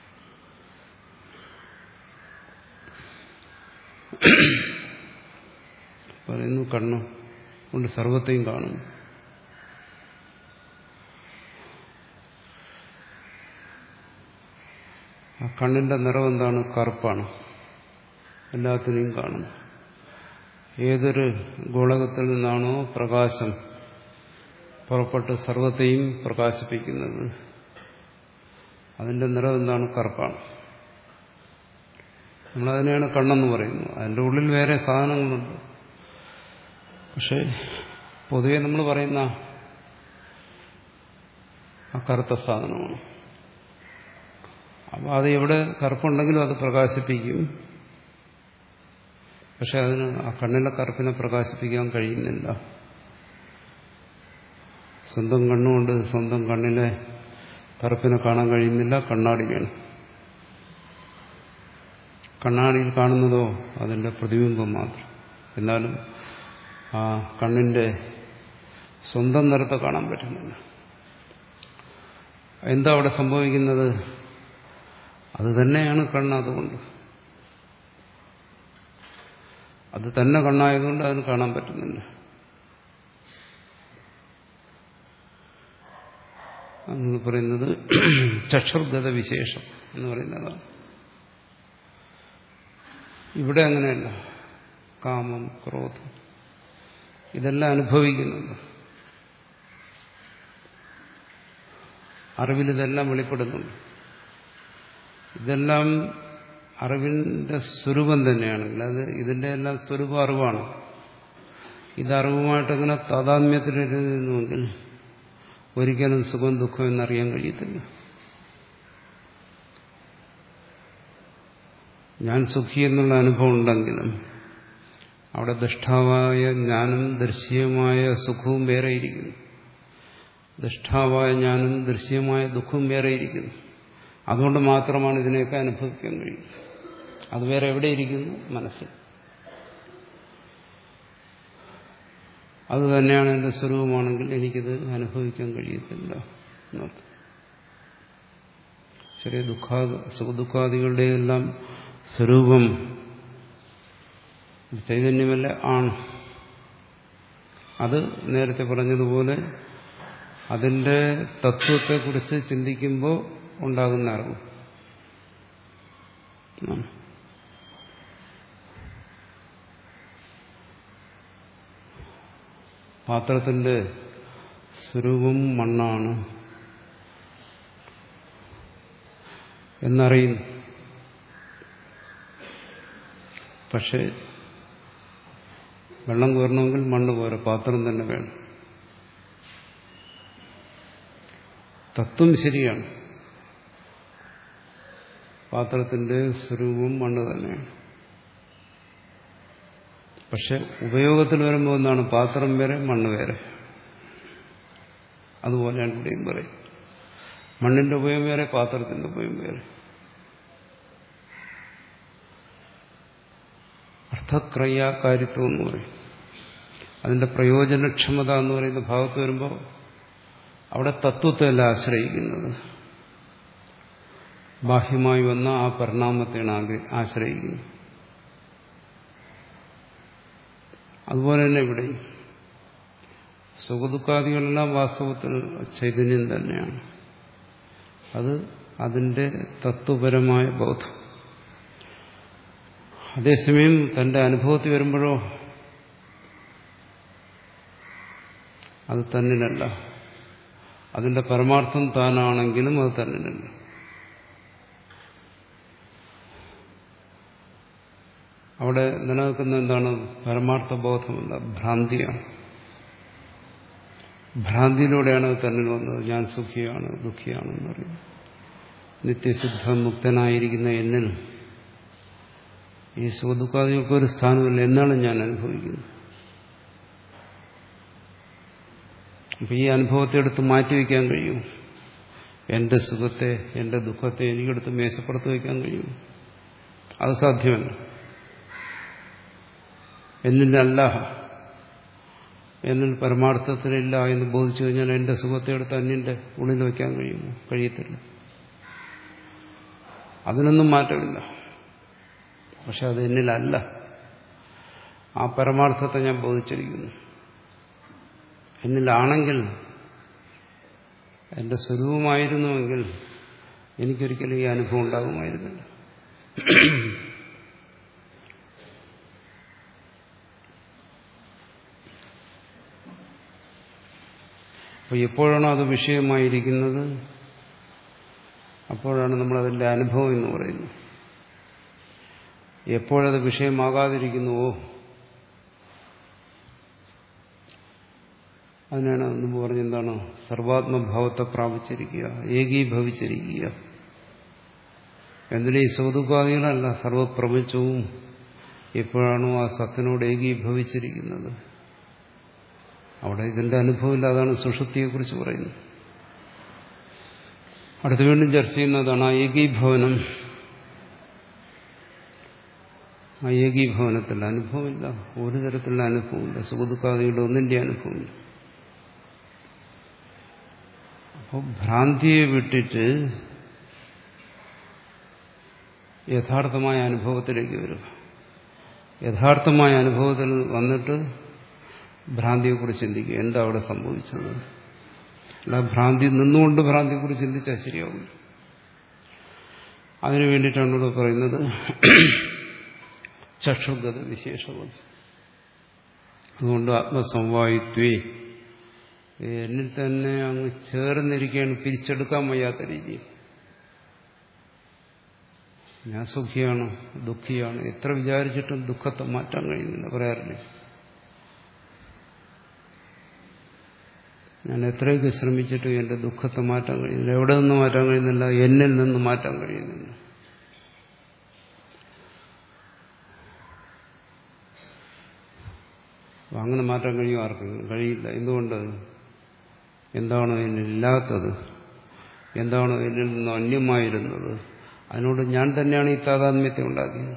പറയുന്നു. കണ്ണ് കൊണ്ട് സർവത്തെയും കാണുന്നു. ആ കണ്ണിന്റെ നിറം എന്താണ്? കറുപ്പാണ്. എല്ലാത്തിനെയും കാണുന്നു. ഏതൊരു ഗോളകത്തിൽ നിന്നാണോ പ്രകാശം പുറപ്പെട്ട് സർവത്തെയും പ്രകാശിപ്പിക്കുന്നത്, അതിന്റെ നിറം എന്താണ്? കറുപ്പാണ്. നമ്മളതിനെയാണ് കണ്ണെന്ന് പറയുന്നത്. അതിൻ്റെ ഉള്ളിൽ വേറെ സാധനങ്ങളുണ്ട്. പക്ഷെ പൊതുവെ നമ്മൾ പറയുന്ന ആ കറുത്ത സാധനമാണ്. അപ്പോൾ അത് എവിടെ കറുപ്പുണ്ടെങ്കിലും അത് പ്രകാശിപ്പിക്കും. പക്ഷെ അതിന് ആ കണ്ണിലെ കറുപ്പിനെ പ്രകാശിപ്പിക്കാൻ കഴിയുന്നില്ല. സ്വന്തം കണ്ണുകൊണ്ട് സ്വന്തം കണ്ണിലെ കറുപ്പിനെ കാണാൻ കഴിയുന്നില്ല. കണ്ണാടി വേണം. കണ്ണാടിയിൽ കാണുന്നതോ അതിൻ്റെ പ്രതിബിംബം മാത്രം. എന്നാലും ആ കണ്ണിന്റെ സ്വന്തം നിറത്തെ കാണാൻ പറ്റുന്നില്ല. എന്താ അവിടെ സംഭവിക്കുന്നത്? അത് തന്നെയാണ് കണ്ണ്. അതുകൊണ്ട് അത് തന്നെ കണ്ണായതുകൊണ്ട് അതിന് കാണാൻ പറ്റുന്നില്ല. എന്ന് പറയുന്നത് ചക്ഷുർഗത വിശേഷം എന്ന് പറയുന്നതാണ്. ഇവിടെ അങ്ങനെയല്ല. കാമം, ക്രോധം ഇതെല്ലാം അനുഭവിക്കുന്നുണ്ട്. അറിവിൽ ഇതെല്ലാം വെളിപ്പെടുന്നുണ്ട്. ഇതെല്ലാം അറിവിന്റെ സ്വരൂപം തന്നെയാണെങ്കിൽ അത് ഇതിന്റെ എല്ലാം സ്വരൂപം അറിവാണ്. ഇത് അറിവുമായിട്ടെങ്ങനെ താതാത്മ്യത്തിലിരുന്നുവെങ്കിൽ ഒരിക്കലും സുഖം ദുഃഖം എന്നറിയാൻ കഴിയത്തില്ല. ഞാൻ സുഖി എന്നുള്ള അനുഭവം ഉണ്ടെങ്കിലും അവിടെ ദൃഷ്ടാവായ ജ്ഞാനം ദൃശ്യമായ സുഖവും വേറെയിരിക്കുന്നു. ദൃഷ്ടാവായ ജ്ഞാനം ദൃശ്യമായ ദുഃഖവും വേറെയിരിക്കുന്നു. അതുകൊണ്ട് മാത്രമാണ് ഇതിനെയൊക്കെ അനുഭവിക്കാൻ കഴിയുന്നത്. അത് വേറെ എവിടെയിരിക്കുന്നു? മനസ്സിൽ. അത് തന്നെയാണ് എൻ്റെ സ്വരൂപമാണെങ്കിൽ എനിക്കിത് അനുഭവിക്കാൻ കഴിയത്തില്ല എന്നർത്ഥം. ശരി, ദുഃഖാ സുഖദുഃഖാദികളുടെ എല്ലാം സ്വരൂപം ചൈതന്യമല്ല ആണ്. അത് നേരത്തെ പറഞ്ഞതുപോലെ അതിൻ്റെ തത്വത്തെക്കുറിച്ച് ചിന്തിക്കുമ്പോൾ ഉണ്ടാകുന്ന അറിവ്. പാത്രത്തിന്റെ സ്വരൂപം മണ്ണാണ് എന്നറിയുന്നു. പക്ഷെ വെള്ളം കോരണമെങ്കിൽ മണ്ണ് പോരാ, പാത്രം തന്നെ വേണം. തത്വം ശരിയാണ്. പാത്രത്തിന്റെ സ്വരൂപം മണ്ണ് തന്നെയാണ്. പക്ഷെ ഉപയോഗത്തിൽ വരുമ്പോൾ എന്താണ്? പാത്രം വേറെ, മണ്ണ് വേറെ. അതുപോലെയാണ് ഇവിടെയും പറയും. മണ്ണിന്റെ ഉപയോഗം വേറെ, പാത്രത്തിന്റെ ഉപയോഗം വേറെ. അർത്ഥക്രിയാകാരിത്വം എന്ന് പറയും. അതിന്റെ പ്രയോജനക്ഷമത എന്ന് പറയുന്ന ഭാഗത്ത് വരുമ്പോൾ അവിടെ തത്വത്തെയല്ല ആശ്രയിക്കുന്നത്, ബാഹ്യമായി വന്ന ആ പരിണാമത്തെയാണ് ആശ്രയിക്കുന്നത്. അതുപോലെ തന്നെ ഇവിടെ സുഖദുഃഖാദികളെല്ലാം വാസ്തവത്തിൽ ചൈതന്യം തന്നെയാണ്. അത് അതിന്റെ തത്വപരമായ ബോധം. അതേസമയം തന്റെ അനുഭവത്തിൽ വരുമ്പോഴോ അത് തന്നിലല്ല. അതിന്റെ പരമാർത്ഥം താനാണെങ്കിലും അത് തന്നിലല്ല. അവിടെ നിലനിൽക്കുന്ന എന്താണ്? പരമാർത്ഥ ബോധമല്ല, ഭ്രാന്തിയാണ്. ഭ്രാന്തിയിലൂടെയാണ് അത് തന്നിൽ വന്നത്. ഞാൻ സുഖിയാണ് ദുഃഖിയാണെന്ന് പറയുന്നത്. നിത്യസിദ്ധ മുക്തനായിരിക്കുന്ന എന്നിൽ ഈ സുഖദുഃഖാദികൾക്കൊരു സ്ഥാനമില്ല എന്നാണ് ഞാൻ അനുഭവിക്കുന്നത്. അപ്പൊ ഈ അനുഭവത്തെ എടുത്ത് മാറ്റിവെക്കാൻ കഴിയും? എന്റെ സുഖത്തെ എന്റെ ദുഃഖത്തെ എനിക്കെടുത്ത് മേശപ്പുറത്ത് വയ്ക്കാൻ കഴിയും? അത് സാധ്യമല്ല. എന്നിലല്ല എന്നിൽ പരമാർത്ഥത്തിലില്ല എന്ന് ബോധിച്ചു കഴിഞ്ഞാൽ എന്റെ സുഖത്തെ എടുത്ത് അന്യന്റെ ഉള്ളിൽ വയ്ക്കാൻ കഴിയുമോ? കഴിയത്തില്ല. അതിനൊന്നും മാറ്റമില്ല. പക്ഷെ അത് എന്നിലല്ല. ആ പരമാർത്ഥത്തെ ഞാൻ ബോധിച്ചിരിക്കുന്നു. എന്നിലാണെങ്കിൽ, എന്റെ സ്വരൂപമായിരുന്നുവെങ്കിൽ എനിക്കൊരിക്കലും ഈ അനുഭവം ഉണ്ടാകുമായിരുന്നില്ല. അപ്പോൾ എപ്പോഴാണോ അത് വിഷയമായിരിക്കുന്നത് അപ്പോഴാണ് നമ്മളതിൻ്റെ അനുഭവം എന്ന് പറയുന്നത്. എപ്പോഴത് വിഷയമാകാതിരിക്കുന്നുവോ അതിനാണ് മുമ്പ് പറഞ്ഞെന്താണ് സർവാത്മഭാവത്തെ പ്രാപിച്ചിരിക്കുക, ഏകീഭവിച്ചിരിക്കുക. എന്തിനാ ഈ സ്വതുക്കാദികളല്ല, സർവപ്രപഞ്ചവും എപ്പോഴാണോ ആ സത്തിനോട് ഏകീഭവിച്ചിരിക്കുന്നത് അവിടെ ഇതിന്റെ അനുഭവമില്ല. അതാണ് സുഷുപ്തിയെക്കുറിച്ച് പറയുന്നത്. അടുത്ത് വീണ്ടും ചർച്ച ചെയ്യുന്നതാണ് ആ ഏകീഭവനം. ആ ഏകീഭവനത്തിൽ അനുഭവമില്ല, ഒരു തരത്തിലുള്ള അനുഭവമില്ല, സുഖദുഃഖാദികളുടെ ഒന്നിന്റെ അനുഭവമില്ല. അപ്പോൾ ഭ്രാന്തിയെ വിട്ടിട്ട് യഥാർത്ഥമായ അനുഭവത്തിലേക്ക് വരും. യഥാർത്ഥമായ അനുഭവത്തിൽ വന്നിട്ട് ഭ്രാന്തിയെക്കുറിച്ച് ചിന്തിക്കുക, എന്താ അവിടെ സംഭവിച്ചത്. അല്ല ഭ്രാന്തി നിന്നുകൊണ്ട് ഭ്രാന്തിയെക്കുറിച്ച് ചിന്തിച്ചാൽ ശരിയാവില്ല. അതിനു വേണ്ടിയിട്ടാണ് ഇവിടെ പറയുന്നത് ചക്ഷുഗത വിശേഷവും. അതുകൊണ്ട് ആത്മസംവായിത്വേ എന്നിൽ തന്നെ അങ്ങ് ചേർന്നിരിക്കുകയാണ്, പിരിച്ചെടുക്കാൻ വയ്യാത്ത രീതിയിൽ. ഞാൻ സുഖിയാണ്, ദുഃഖിയാണ്, എത്ര വിചാരിച്ചിട്ടും ദുഃഖത്തെ മാറ്റാൻ കഴിയുന്നില്ല. പറയാറില്ലേ, ഞാൻ എത്രയൊക്കെ ശ്രമിച്ചിട്ടും എന്റെ ദുഃഖത്തെ മാറ്റാൻ കഴിയുന്നില്ല. എവിടെ നിന്ന് മാറ്റാൻ കഴിയുന്നില്ല? എന്നിൽ നിന്ന് മാറ്റാൻ കഴിയുന്നില്ല. അങ്ങനെ മാറ്റാൻ കഴിയും ആർക്കും? കഴിയില്ല. എന്തുകൊണ്ട്? എന്താണോ എന്നിലില്ലാത്തത്, എന്താണോ എന്നിൽ നിന്ന് അന്യമായിരുന്നത്, അതിനോട് ഞാൻ തന്നെയാണ് ഈ താതാത്മ്യത്തെ ഉണ്ടാക്കിയത്.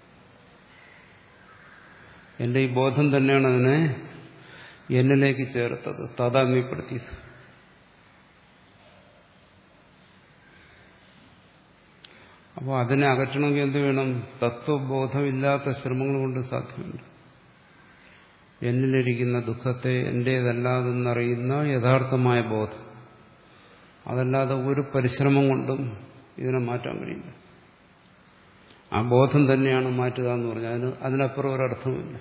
എന്റെ ഈ ബോധം തന്നെയാണ് അതിനെ എന്നിലേക്ക് ചേർത്തത്, താതാത്മ്യപ്പെടുത്തിയത്. അപ്പോൾ അതിനെ അകറ്റണമെങ്കിൽ എന്ത് വേണം? തത്വബോധമില്ലാത്ത ശ്രമങ്ങൾ കൊണ്ട് സാധ്യമല്ല. എന്നിലിരിക്കുന്ന ദുഃഖത്തെ എന്റേതല്ലാതെന്നറിയുന്ന യഥാർത്ഥമായ ബോധം, അതല്ലാതെ ഒരു പരിശ്രമം കൊണ്ടും ഇതിനെ മാറ്റാൻ കഴിയില്ല. ആ ബോധം തന്നെയാണ് മാറ്റുക എന്ന് പറഞ്ഞാൽ അതിന് അതിനപ്പുറം ഒരർത്ഥമില്ല.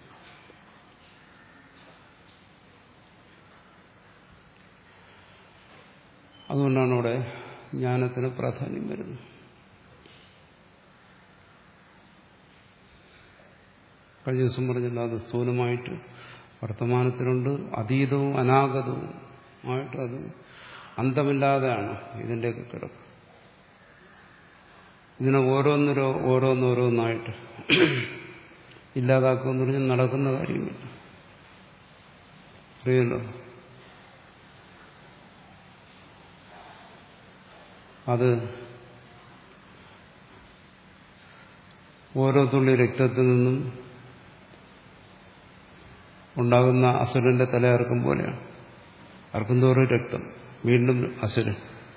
അതുകൊണ്ടാണ് അവിടെ ജ്ഞാനത്തിന് പ്രാധാന്യം വരുന്നത്. കഴിഞ്ഞ ദിവസം പറഞ്ഞില്ല, അത് സ്ഥൂലമായിട്ട് വർത്തമാനത്തിലുണ്ട്, അതീതവും അനാഗതവും ആയിട്ട് അത് അന്തമില്ലാതെയാണ് ഇതിൻ്റെയൊക്കെ കിടപ്പ്. ഇതിനെ ഓരോന്നോരോ ഓരോന്നോരോന്നായിട്ട് ഇല്ലാതാക്കുമെന്ന് പറഞ്ഞാൽ നടക്കുന്ന കാര്യമില്ല. അറിയല്ലോ, അത് ഓരോ തുള്ളി രക്തത്തിൽ നിന്നും ഉണ്ടാകുന്ന അസുരന്റെ തല അറുക്കും പോലെയാണ്. അറുക്കും തോറും രക്തം, വീണ്ടും അസുരൻ.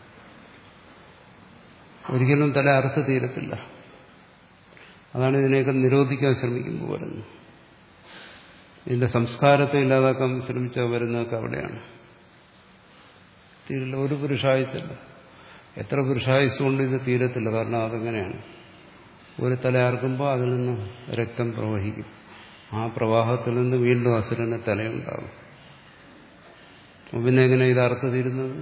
ഒരിക്കലും തല അറുത്ത് തീരത്തില്ല. അതാണ് ഇതിനെയൊക്കെ നിരോധിക്കാൻ ശ്രമിക്കുമ്പോൾ വരുന്നത്. ഇതിന്റെ സംസ്കാരത്തെ ഇല്ലാതാക്കാൻ ശ്രമിച്ചാൽ വരുന്നതൊക്കെ അവിടെയാണ്. തീരില്ല, ഒരു പുരുഷായുസല്ല. എത്ര പുരുഷായുസ് കൊണ്ട് ഇത് തീരത്തില്ല. കാരണം അതെങ്ങനെയാണ്, ഒരു തല അറുക്കുമ്പോൾ അതിൽ നിന്ന് രക്തം പ്രവഹിക്കും. ആ പ്രവാഹത്തിൽ നിന്ന് വീണ്ടും അസുരന് തലയുണ്ടാകും. പിന്നെ എങ്ങനെ ഇത് അറുത്ത് തീരുന്നത്?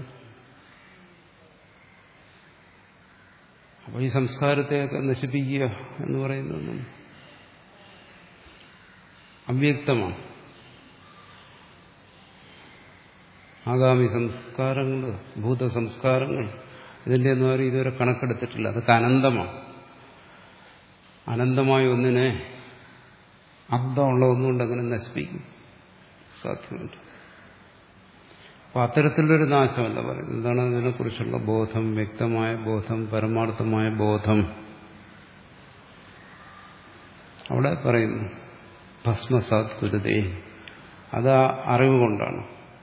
അപ്പോൾ ഈ സംസ്കാരത്തെയൊക്കെ നശിപ്പിക്കുക എന്ന് പറയുന്നതൊന്നും അവ്യക്തമാണ്. ആഗാമി സംസ്കാരങ്ങൾ, ഭൂതസംസ്കാരങ്ങൾ, ഇതിൻ്റെ ഒന്നും ആരും ഇതുവരെ കണക്കെടുത്തിട്ടില്ല. അതൊക്കെ അനന്തമാണ്. അനന്തമായ ഒന്നിനെ അന്തമുള്ള ഒന്നുകൊണ്ട് അങ്ങനെ നശിപ്പിക്കും? സാധ്യമല്ല. അപ്പോൾ അത്തരത്തിലൊരു നാശമല്ല പറയുന്നത്. എന്താണ് അതിനെക്കുറിച്ചുള്ള ബോധം, വ്യക്തമായ ബോധം, പരമാർത്ഥമായ ബോധം. അവിടെ പറയുന്നു ഭസ്മസാത് കുരുതേ, അത് ആ അറിവ് കൊണ്ടാണ്.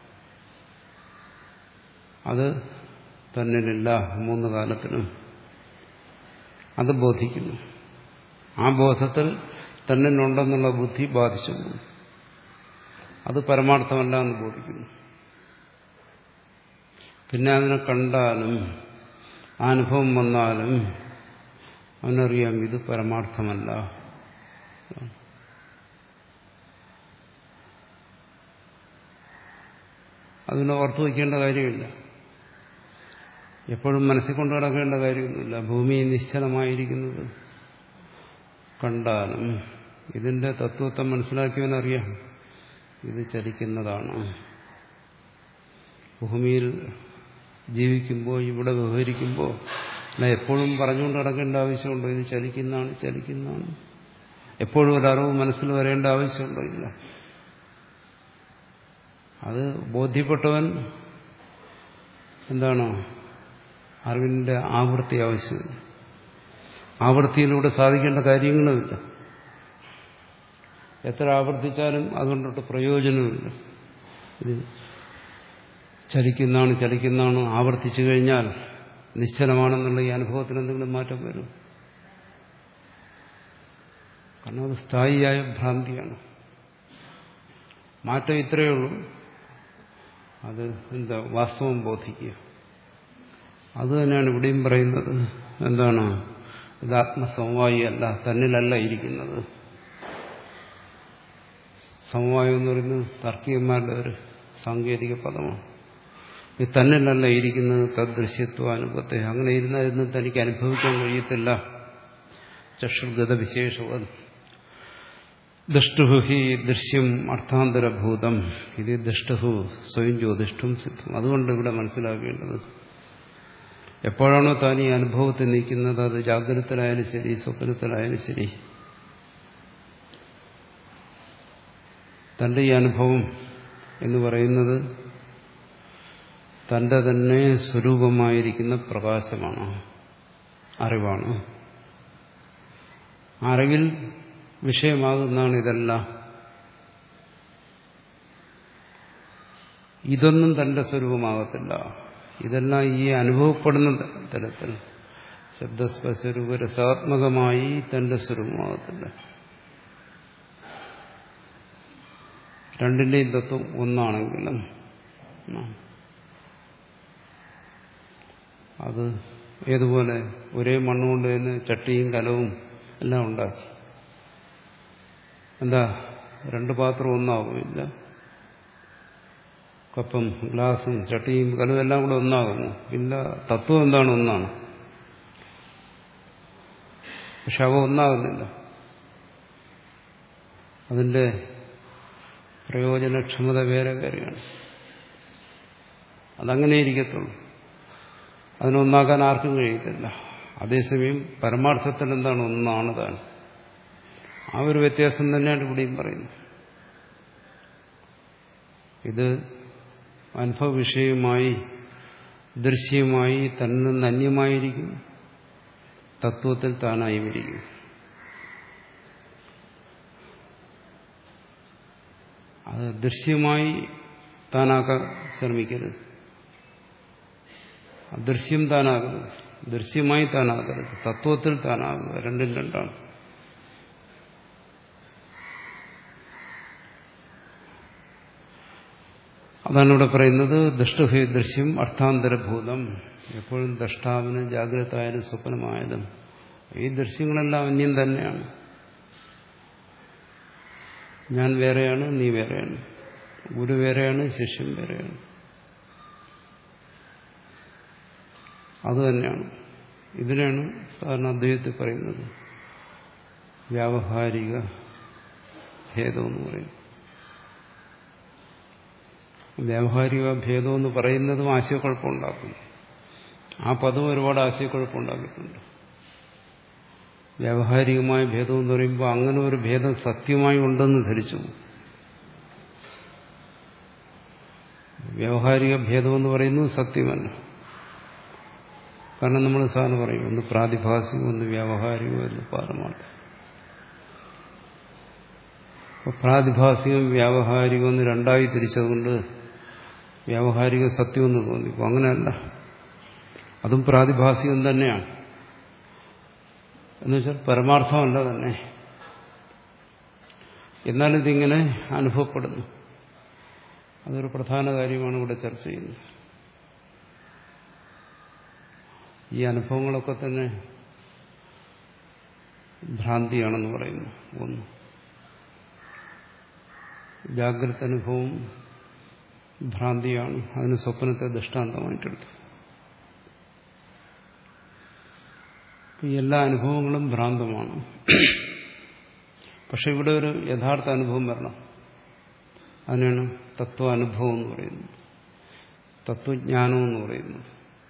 അത് തന്നിലില്ല മൂന്ന് കാലത്തിനും. അത് ബോധിക്കുന്നു. ആ ബോധത്തിൽ തന്നിലുണ്ടെന്നുള്ള ബുദ്ധി ബാധിച്ചു. അത് പരമാർത്ഥമല്ല എന്ന് ബോധിക്കുന്നു. പിന്നെ അതിനെ കണ്ടാലും ആ അനുഭവം വന്നാലും അവനറിയാം ഇത് പരമാർത്ഥമല്ല. അതിനെ ഓർത്തു വയ്ക്കേണ്ട കാര്യമില്ല. എപ്പോഴും മനസ്സിൽ കൊണ്ടു നടക്കേണ്ട കാര്യമൊന്നുമില്ല. ഭൂമി നിശ്ചലമായിരിക്കുന്നത് കണ്ടാലും ഇതിന്റെ തത്വത്തെ മനസ്സിലാക്കിയവനറിയാം ഇത് ചലിക്കുന്നതാണ്. ഭൂമിയിൽ ജീവിക്കുമ്പോൾ ഇവിടെ വ്യവഹരിക്കുമ്പോൾ അല്ല എപ്പോഴും പറഞ്ഞുകൊണ്ട് നടക്കേണ്ട ആവശ്യമുണ്ടോ? ഇത് ചലിക്കുന്നതാണ് ചലിക്കുന്നതാണ് എപ്പോഴും ഒരറിവ് മനസ്സിൽ വരേണ്ട ആവശ്യമുണ്ടോ? ഇല്ല. അത് ബോധ്യപ്പെട്ടവൻ എന്താണ്? അറിവിന്റെ ആവൃത്തി ആവശ്യമില്ല. ആവൃത്തിയിലൂടെ സാധിക്കേണ്ട കാര്യങ്ങളുമില്ല. എത്ര ആവർത്തിച്ചാലും അതുകൊണ്ടൊട്ട് പ്രയോജനമില്ല. ഇത് ചലിക്കുന്നതാണ് ചലിക്കുന്നതാണ് ആവർത്തിച്ചു കഴിഞ്ഞാൽ നിശ്ചലമാണെന്നുള്ള ഈ അനുഭവത്തിന് എന്തെങ്കിലും മാറ്റം വരും? കാരണം അത് സ്ഥായിയായ ഭ്രാന്തിയാണ്. മാറ്റം ഇത്രയേ ഉള്ളൂ. അത് എന്താ? വാസ്തവം ബോധിക്കുക. അത് തന്നെയാണ് ഇവിടെയും പറയുന്നത്. എന്താണ്? ഇത് ആത്മസമവായിയല്ല, തന്നിലല്ല ഇരിക്കുന്നത്. സമവായം എന്ന് പറയുന്നത് താർക്കികന്മാരുടെ ഒരു സാങ്കേതിക പദമാണ്. ഇത് തന്നിലല്ല ഇരിക്കുന്നത്. തദ്ദൃശ്യത്വ അനുഭവത്തെ അങ്ങനെ ഇരുന്നായിരുന്നു തനിക്ക് അനുഭവിക്കാൻ കഴിയത്തില്ല. ചക്ഷുർഗത വിശേഷവൻ ദുഷ്ടു ഹി ദൃശ്യം അർത്ഥാന്തരഭൂതം ഇത് ദുഷ്ടു സ്വയം ജ്യോതിഷ്ഠും സിദ്ധം. അതുകൊണ്ട് ഇവിടെ മനസ്സിലാക്കേണ്ടത് എപ്പോഴാണോ താൻ ഈ അനുഭവത്തെ നീക്കുന്നത്, അത് ജാഗ്രതത്തിലായാലും ശരി സ്വപ്നത്തിലായാലും ശരി, തന്റെ ഈ അനുഭവം എന്ന് പറയുന്നത് തന്റെ തന്നെ സ്വരൂപമായിരിക്കുന്ന പ്രകാശമാണ്, അറിവാണ്. അറിവിൽ വിഷയമാകുന്നതാണ് ഇതെല്ലാം. ഇതൊന്നും തന്റെ സ്വരൂപമാകത്തില്ല. ഇതെല്ലാം ഈ അനുഭവപ്പെടുന്ന തരത്തിൽ ശബ്ദസ്പർശരൂപ രസാത്മകമായി തന്റെ സ്വരൂപമാകത്തില്ല. രണ്ടിന്റെയും തത്വം ഒന്നാണെങ്കിലും അത് ഏതുപോലെ ഒരേ മണ്ണുകൊണ്ട് തന്നെ ചട്ടിയും കലവും എല്ലാം ഉണ്ടാക്കി. എന്താ രണ്ട് പാത്രം ഒന്നാകുമില്ല? കപ്പും ഗ്ലാസും ചട്ടിയും കലവും എല്ലാം കൂടെ ഒന്നാകുന്നു? ഇല്ല. തത്വം എന്താണ്? ഒന്നാണ്. പക്ഷെ അവ ഒന്നാകുന്നില്ല. അതിന്റെ പ്രയോജനക്ഷമത വേറെ വേറെയാണ്. അതങ്ങനെ ഇരിക്കത്തുള്ളൂ. അതിനൊന്നാക്കാൻ ആർക്കും കഴിയത്തില്ല. അതേസമയം പരമാർത്ഥത്തിൽ എന്താണ്? ഒന്നാണ് താൻ. ആ ഒരു വ്യത്യാസം തന്നെയാണ് ഇവിടെയും പറയുന്നത്. ഇത് അനുഭവ വിഷയമായി ദൃശ്യമായി തന്നിൽ നിന്ന് അന്യമായിരിക്കും, തത്വത്തിൽ താനായും ഇരിക്കും. അത് ദൃശ്യമായി താനാക്കാൻ ശ്രമിക്കരുത്. അദൃശ്യം താനാകരുത്, ദൃശ്യമായി താനാകരുത്, തത്വത്തിൽ താനാകുക. രണ്ടും രണ്ടാണ്. അതാണ് ഇവിടെ പറയുന്നത്. ദൃഷ്ടുഹേ ദൃശ്യം അർത്ഥാന്തരഭൂതം. എപ്പോഴും ദ്രഷ്ടാവിന് ജാഗ്രത ആയാലും സ്വപ്നമായാലും ഈ ദൃശ്യങ്ങളെല്ലാം അന്യം തന്നെയാണ്. ഞാൻ വേറെയാണ്, നീ വേറെയാണ്, ഗുരു വേറെയാണ്, ശിഷ്യൻ വേറെയാണ്. അത് തന്നെയാണ്. ഇതിനാണ് സാധാരണ അദ്വൈതത്തിൽ പറയുന്നത് വ്യാവഹാരിക ഭേദമെന്ന് പറയും. വ്യാവഹാരിക ഭേദമെന്ന് പറയുന്നതും ആശയക്കുഴപ്പമുണ്ടാക്കുന്നു. ആ പദവും ഒരുപാട് ആശയക്കുഴപ്പമുണ്ടാക്കിയിട്ടുണ്ട്. വ്യാവഹാരികമായ ഭേദം എന്ന് പറയുമ്പോൾ അങ്ങനെ ഒരു ഭേദം സത്യമായി ഉണ്ടെന്ന് ധരിച്ചു. വ്യാവഹാരിക ഭേദമെന്ന് പറയുന്നത് സത്യമല്ല. കാരണം നമ്മൾ സാധാരണ പറയും ഒന്ന് പ്രാതിഭാസികം, ഒന്ന് വ്യാവഹാരികം, ഒന്ന് പാരമാർത്ഥം. അപ്പോൾ പ്രാതിഭാസികം വ്യാവഹാരികം എന്ന് രണ്ടായി തിരിച്ചതുകൊണ്ട് വ്യാവഹാരിക സത്യമെന്ന് തോന്നി. അപ്പോൾ അങ്ങനെയല്ല, അതും പ്രാതിഭാസികം തന്നെയാണ്. എന്നുവെച്ചാൽ പരമാർത്ഥമല്ല തന്നെ. എന്നാലും ഇതിങ്ങനെ അനുഭവപ്പെടുന്നു. അതൊരു പ്രധാന കാര്യമാണ് ഇവിടെ ചർച്ച ചെയ്യുന്നത്. ഈ അനുഭവങ്ങളൊക്കെ തന്നെ ഭ്രാന്തിയാണെന്ന് പറയുന്നു. ഒന്ന്, ജാഗ്രത അനുഭവം ഭ്രാന്തിയാണ്. അതിന് സ്വപ്നത്തെ ദൃഷ്ടാന്തമായിട്ടെടുത്തു. ഈ എല്ലാ അനുഭവങ്ങളും ഭ്രാന്തമാണ്. പക്ഷെ ഇവിടെ ഒരു യഥാർത്ഥ അനുഭവം വരണം. അതിനാണ് തത്വാനുഭവം എന്ന് പറയുന്നത്, തത്വജ്ഞാനം എന്ന് പറയുന്നത്.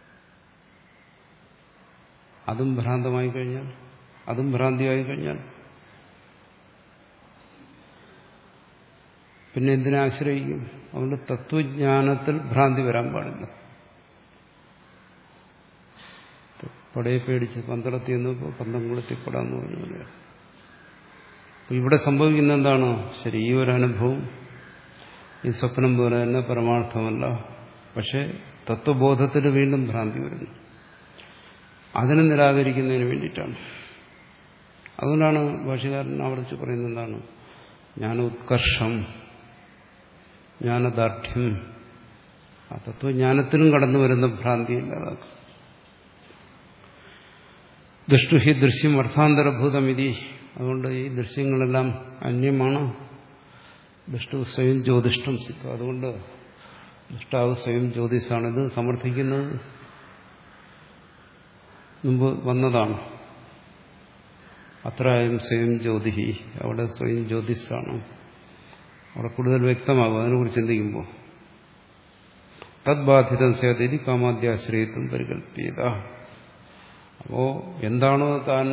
അതും ഭ്രാന്തമായി കഴിഞ്ഞാൽ, അതും ഭ്രാന്തിയായി കഴിഞ്ഞാൽ പിന്നെ എന്തിനെ ആശ്രയിക്കും? അതുകൊണ്ട് തത്വജ്ഞാനത്തിൽ ഭ്രാന്തി വരാൻ പാടില്ല. പടയെ പേടിച്ച് പന്തളത്തി എന്നപ്പോൾ പന്തം കൊളുത്തിപ്പെടാന്ന് പറഞ്ഞു പറയാം. ഇവിടെ സംഭവിക്കുന്ന എന്താണ്? ശരി, ഈ ഒരു അനുഭവം ഈ സ്വപ്നം പോലെ തന്നെ പരമാർത്ഥമല്ല. പക്ഷെ തത്വബോധത്തിന് വീണ്ടും ഭ്രാന്തി വരുന്നു. അതിനെ നിരാകരിക്കുന്നതിന് വേണ്ടിയിട്ടാണ്. അതുകൊണ്ടാണ് ഭാഷ്യകാരൻ ആവർത്തിച്ച് പറയുന്നത് എന്താണ്? ജ്ഞാനോത്കർഷം, ജ്ഞാനദാർഢ്യം. ആ തത്വജ്ഞാനത്തിനും കടന്നു വരുന്ന ഭ്രാന്തി ഇല്ലാതാക്കും. ദൃഷ്ടു ഹി ദൃശ്യം അർത്ഥാന്തരഭൂതമിതി. അതുകൊണ്ട് ഈ ദൃശ്യങ്ങളെല്ലാം അന്യമാണ്. ദൃഷ്ടു സ്വയം ജ്യോതിഷ്ടം സിദ്ധം. അതുകൊണ്ട് ദൃഷ്ടാവ് സ്വയം ജ്യോതിസാണ്. ഇത് സമർത്ഥിക്കുന്നത് മുമ്പ് വന്നതാണ്. അത്രായം സ്വയം ജ്യോതിഹി. അവിടെ സ്വയം ജ്യോതിസാണ്. അവിടെ കൂടുതൽ വ്യക്തമാകും അതിനെക്കുറിച്ച് ചിന്തിക്കുമ്പോൾ. തദ്ബാധിതം സ്യാതി കാമാദ്യാശ്രയത്വം പരികല്പിത. അപ്പോ എന്താണോ താൻ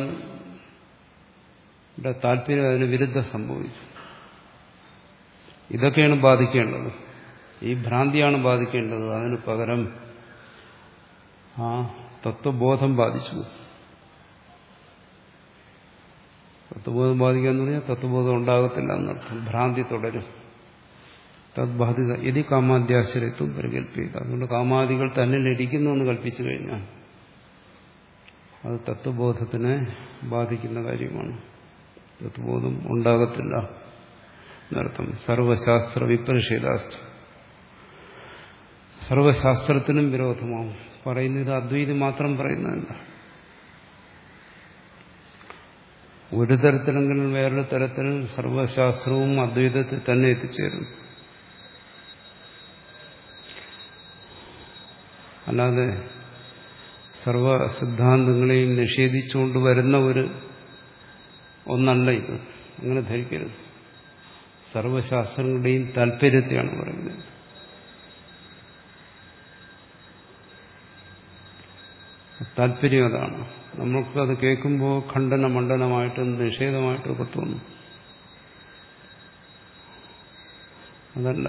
താല്പര്യം, അതിന് വിരുദ്ധം സംഭവിച്ചു. ഇതൊക്കെയാണ് ബാധിക്കേണ്ടത്. ഈ ഭ്രാന്തിയാണ് ബാധിക്കേണ്ടത്. അതിന് പകരം ആ തത്വബോധം ബാധിച്ചു. തത്വബോധം ബാധിക്കാന്ന് പറഞ്ഞാൽ തത്വബോധം ഉണ്ടാകത്തില്ല എന്നർത്ഥം. ഭ്രാന്തി തുടരും. തദ്ബാധിത ഇത് കാമാദ്യാശ്രയത്വം പരികല്പിക്കുക. അതുകൊണ്ട് കാമാദികൾ തന്നിലിരിക്കുന്നു എന്ന് കൽപ്പിച്ചു കഴിഞ്ഞാൽ അത് തത്വബോധത്തിനെ ബാധിക്കുന്ന കാര്യമാണ്. തത്വബോധം ഉണ്ടാകത്തില്ല എന്നർത്ഥം. സർവശാസ്ത്ര വിപരിഷേധാസ്തു. സർവശാസ്ത്രത്തിനും വിരോധമാവും. പറയുന്നത് അദ്വൈതി മാത്രം പറയുന്നതല്ല. ഒരു തരത്തിലെങ്കിലും വേറൊരു തരത്തിൽ സർവശാസ്ത്രവും അദ്വൈതത്തിൽ തന്നെ എത്തിച്ചേരും. അല്ലാതെ സർവ സിദ്ധാന്തങ്ങളെയും നിഷേധിച്ചുകൊണ്ട് വരുന്ന ഒരു ഒന്നല്ല ഇത്. അങ്ങനെ ധരിക്കരുത്. സർവശാസ്ത്രങ്ങളുടെയും താല്പര്യത്തെയാണ് പറയുന്നത്. താല്പര്യം അതാണ്. നമ്മൾക്കത് കേൾക്കുമ്പോൾ ഖണ്ഡന മണ്ഡനമായിട്ടും നിഷേധമായിട്ടും ഒക്കെ തോന്നും. അതല്ല.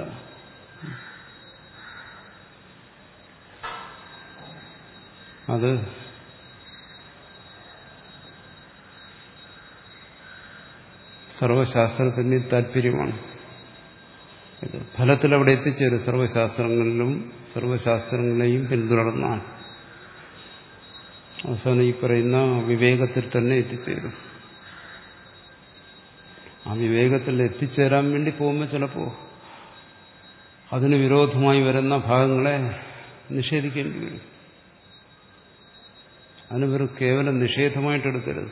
അത് സർവശാസ്ത്രത്തിന്റെ താല്പര്യമാണ്. ഇത് ഫലത്തിൽ അവിടെ എത്തിച്ചേരും. സർവശാസ്ത്രങ്ങളിലും സർവശാസ്ത്രങ്ങളെയും പിന്തുടർന്നാൽ അവസാനം ഈ പറയുന്ന വിവേകത്തിൽ തന്നെ എത്തിച്ചേരും. ആ വിവേകത്തിൽ എത്തിച്ചേരാൻ വേണ്ടി പോകുമ്പോൾ ചിലപ്പോൾ അതിന് വിരോധമായി വരുന്ന ഭാഗങ്ങളെ നിഷേധിക്കേണ്ടി വരും. അതിന് വെറും കേവലം നിഷേധമായിട്ടെടുക്കരുത്.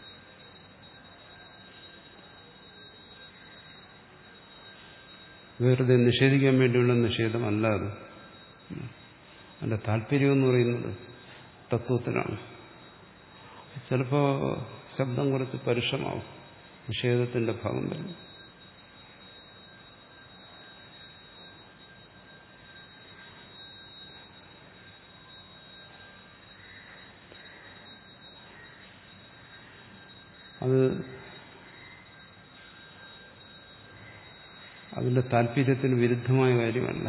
വെറുതെ നിഷേധിക്കാൻ വേണ്ടിയുള്ള നിഷേധമല്ല അത്. അതിന്റെ താല്പര്യം എന്ന് പറയുന്നത് തത്വത്തിനാണ്. ചിലപ്പോൾ ശബ്ദം കുറച്ച് പരുഷമാവും, നിഷേധത്തിന്റെ ഭാഗം വരുന്നു. അത് അതിന്റെ താല്പര്യത്തിന് വിരുദ്ധമായ കാര്യമല്ല.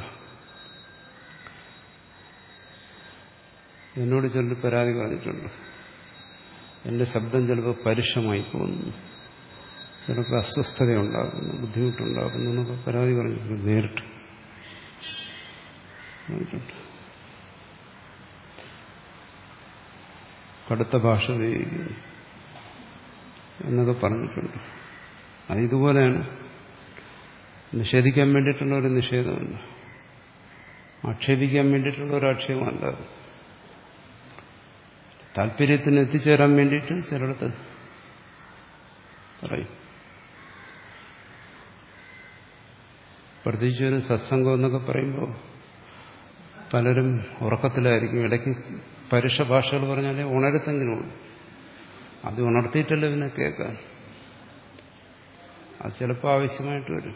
എന്നോട് ചിലർ പരാതി പറഞ്ഞിട്ടുണ്ട്. എന്റെ ശബ്ദം ചിലപ്പോൾ പരുഷമായി പോകുന്നു, ചിലപ്പോൾ അസ്വസ്ഥതയുണ്ടാകുന്നു, ബുദ്ധിമുട്ടുണ്ടാകുന്നു എന്നൊക്കെ പരാതി പറഞ്ഞു നേരിട്ട് കടുത്ത ഭാഷ ഉപയോഗിക്കുന്നു എന്നൊക്കെ പറഞ്ഞിട്ടുണ്ട്. അത് ഇതുപോലെയാണ്. നിഷേധിക്കാൻ വേണ്ടിയിട്ടുള്ള ഒരു നിഷേധമല്ല, ആക്ഷേപിക്കാൻ വേണ്ടിയിട്ടുള്ള ഒരു ആക്ഷേപമല്ല. താല്പര്യത്തിന് എത്തിച്ചേരാൻ വേണ്ടിയിട്ട് ചിലടത്ത് പറയും. പ്രത്യേകിച്ച് ഒരു സത്സംഗം എന്നൊക്കെ പറയുമ്പോൾ പലരും ഉറക്കത്തിലായിരിക്കും. ഇടയ്ക്ക് പരുഷ ഭാഷകൾ പറഞ്ഞാലേ ഉണരത്തെങ്കിലുള്ളൂ. അത് ഉണർത്തിയിട്ടല്ലേ പിന്നെ കേൾക്കാൻ. അത് ചിലപ്പോൾ ആവശ്യമായിട്ട് വരും.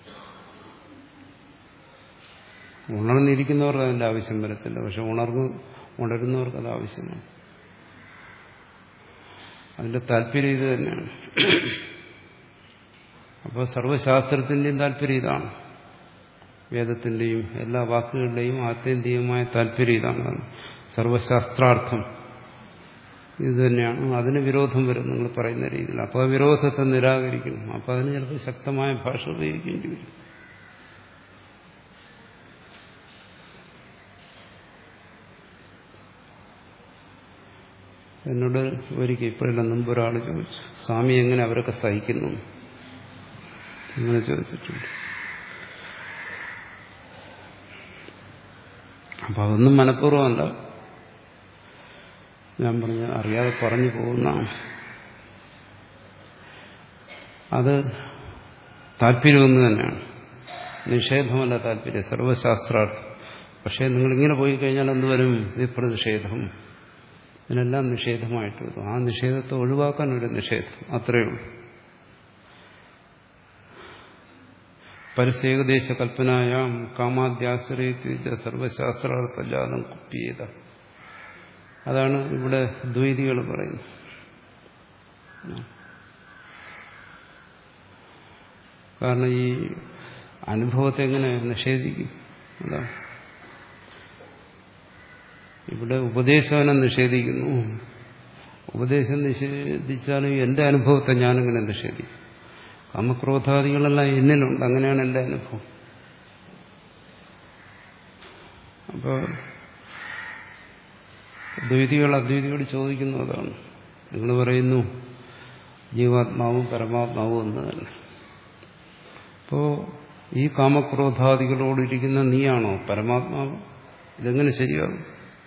ഉണർന്നിരിക്കുന്നവർക്ക് അതിൻ്റെ ആവശ്യം വരത്തില്ല, പക്ഷെ ഉണർന്ന് ഉണരുന്നവർക്ക് അത് ആവശ്യമാണ്. അതിന്റെ താല്പര്യം ഇത് തന്നെയാണ്. അപ്പോൾ സർവ്വശാസ്ത്രത്തിന്റെയും താല്പര്യം ഇതാണ്. വേദത്തിന്റെയും എല്ലാ വാക്കുകളുടെയും ആത്യന്തികമായ താല്പര്യം ഇതാണ്. സർവശാസ്ത്രാർത്ഥം ഇത് തന്നെയാണ്. അതിന് വിരോധം വരും നിങ്ങൾ പറയുന്ന രീതിയിൽ. അപ്പോൾ ആ വിരോധത്തെ നിരാകരിക്കണം. അപ്പോൾ അതിന് ചിലപ്പോൾ ശക്തമായ ഭാഷ ഉപയോഗിക്കേണ്ടി വരും. എന്നോട് ഒരിക്കൽ ഇപ്പോഴെല്ലാം മുമ്പ് ഒരാൾ ചോദിച്ചു, സ്വാമി എങ്ങനെ അവരൊക്കെ സഹിക്കുന്നു ഇങ്ങനെ ചോദിച്ചിട്ടുണ്ട്. അപ്പൊ അതൊന്നും മനഃപൂർവ്വമല്ല, ഞാൻ പറഞ്ഞ അറിയാതെ പറഞ്ഞു പോകുന്നതാണ്. അത് താല്പര്യമൊന്നു തന്നെയാണ്, നിഷേധമല്ല താല്പര്യം, സർവശാസ്ത്രാർത്ഥം. പക്ഷേ നിങ്ങളിങ്ങനെ പോയി കഴിഞ്ഞാൽ എന്തുവരും? വിപ്രതിഷേധം, ഇതിനെല്ലാം നിഷേധമായിട്ട് വരും. ആ നിഷേധത്തെ ഒഴിവാക്കാൻ ഒരു നിഷേധം, അത്രയേ ഉള്ളൂ. പരസ്യേകദേശ കൽപ്പനായാം കാമാദ്യാശ്രയിച്ച സർവശാസ്ത്രാർത്ഥജാതം കുപ്പിയത. അതാണ് ഇവിടെ ദ്വൈതികൾ പറയുന്നത്. കാരണം ഈ അനുഭവത്തെ എങ്ങനെ നിഷേധിക്കും? അതാ ഇവിടെ ഉപദേശവനെ നിഷേധിക്കുന്നു. ഉപദേശം നിഷേധിച്ചാലും എന്റെ അനുഭവത്തെ ഞാനെങ്ങനെ നിഷേധിക്കും? കാമക്രോധാദികളെല്ലാം എന്നിലുണ്ട്, അങ്ങനെയാണ് എന്റെ അനുഭവം. അപ്പോൾ ദ്വൈതികൾ അദ്വൈതിയോട് ചോദിക്കുന്നതാണ്. നിങ്ങൾ പറയുന്നു ജീവാത്മാവും പരമാത്മാവും എന്ന് തന്നെ. അപ്പോൾ ഈ കാമക്രോധാദികളോടിരിക്കുന്ന നീയാണോ പരമാത്മാവ്? ഇതെങ്ങനെ ശരിയാകും?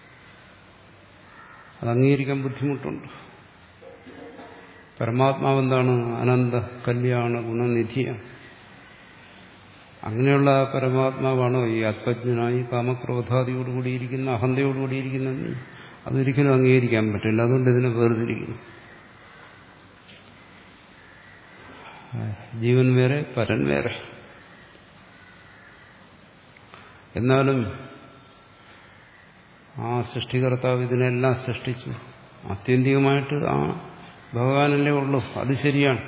അത് അംഗീകരിക്കാൻ ബുദ്ധിമുട്ടുണ്ട്. പരമാത്മാവ് എന്താണ്? അനന്ത കല്യാണ ഗുണനിധിയാണ്. അങ്ങനെയുള്ള പരമാത്മാവാണോ ഈ ആത്മജ്ഞനായി കാമക്രോധാദിയോടുകൂടിയിരിക്കുന്ന അഹന്തയോടുകൂടിയിരിക്കുന്ന നീ? അതൊരിക്കലും അംഗീകരിക്കാൻ പറ്റില്ല. അതുകൊണ്ട് ഇതിനെ വേർതിരിക്കുന്നു. ജീവൻ വേറെ, പരൻ വേറെ. എന്നാലും ആ സൃഷ്ടികർത്താവ് ഇതിനെല്ലാം സൃഷ്ടിച്ചു. ആത്യന്തികമായിട്ട് ആ ഭഗവാനല്ലേ ഉള്ളൂ, അത് ശരിയാണ്.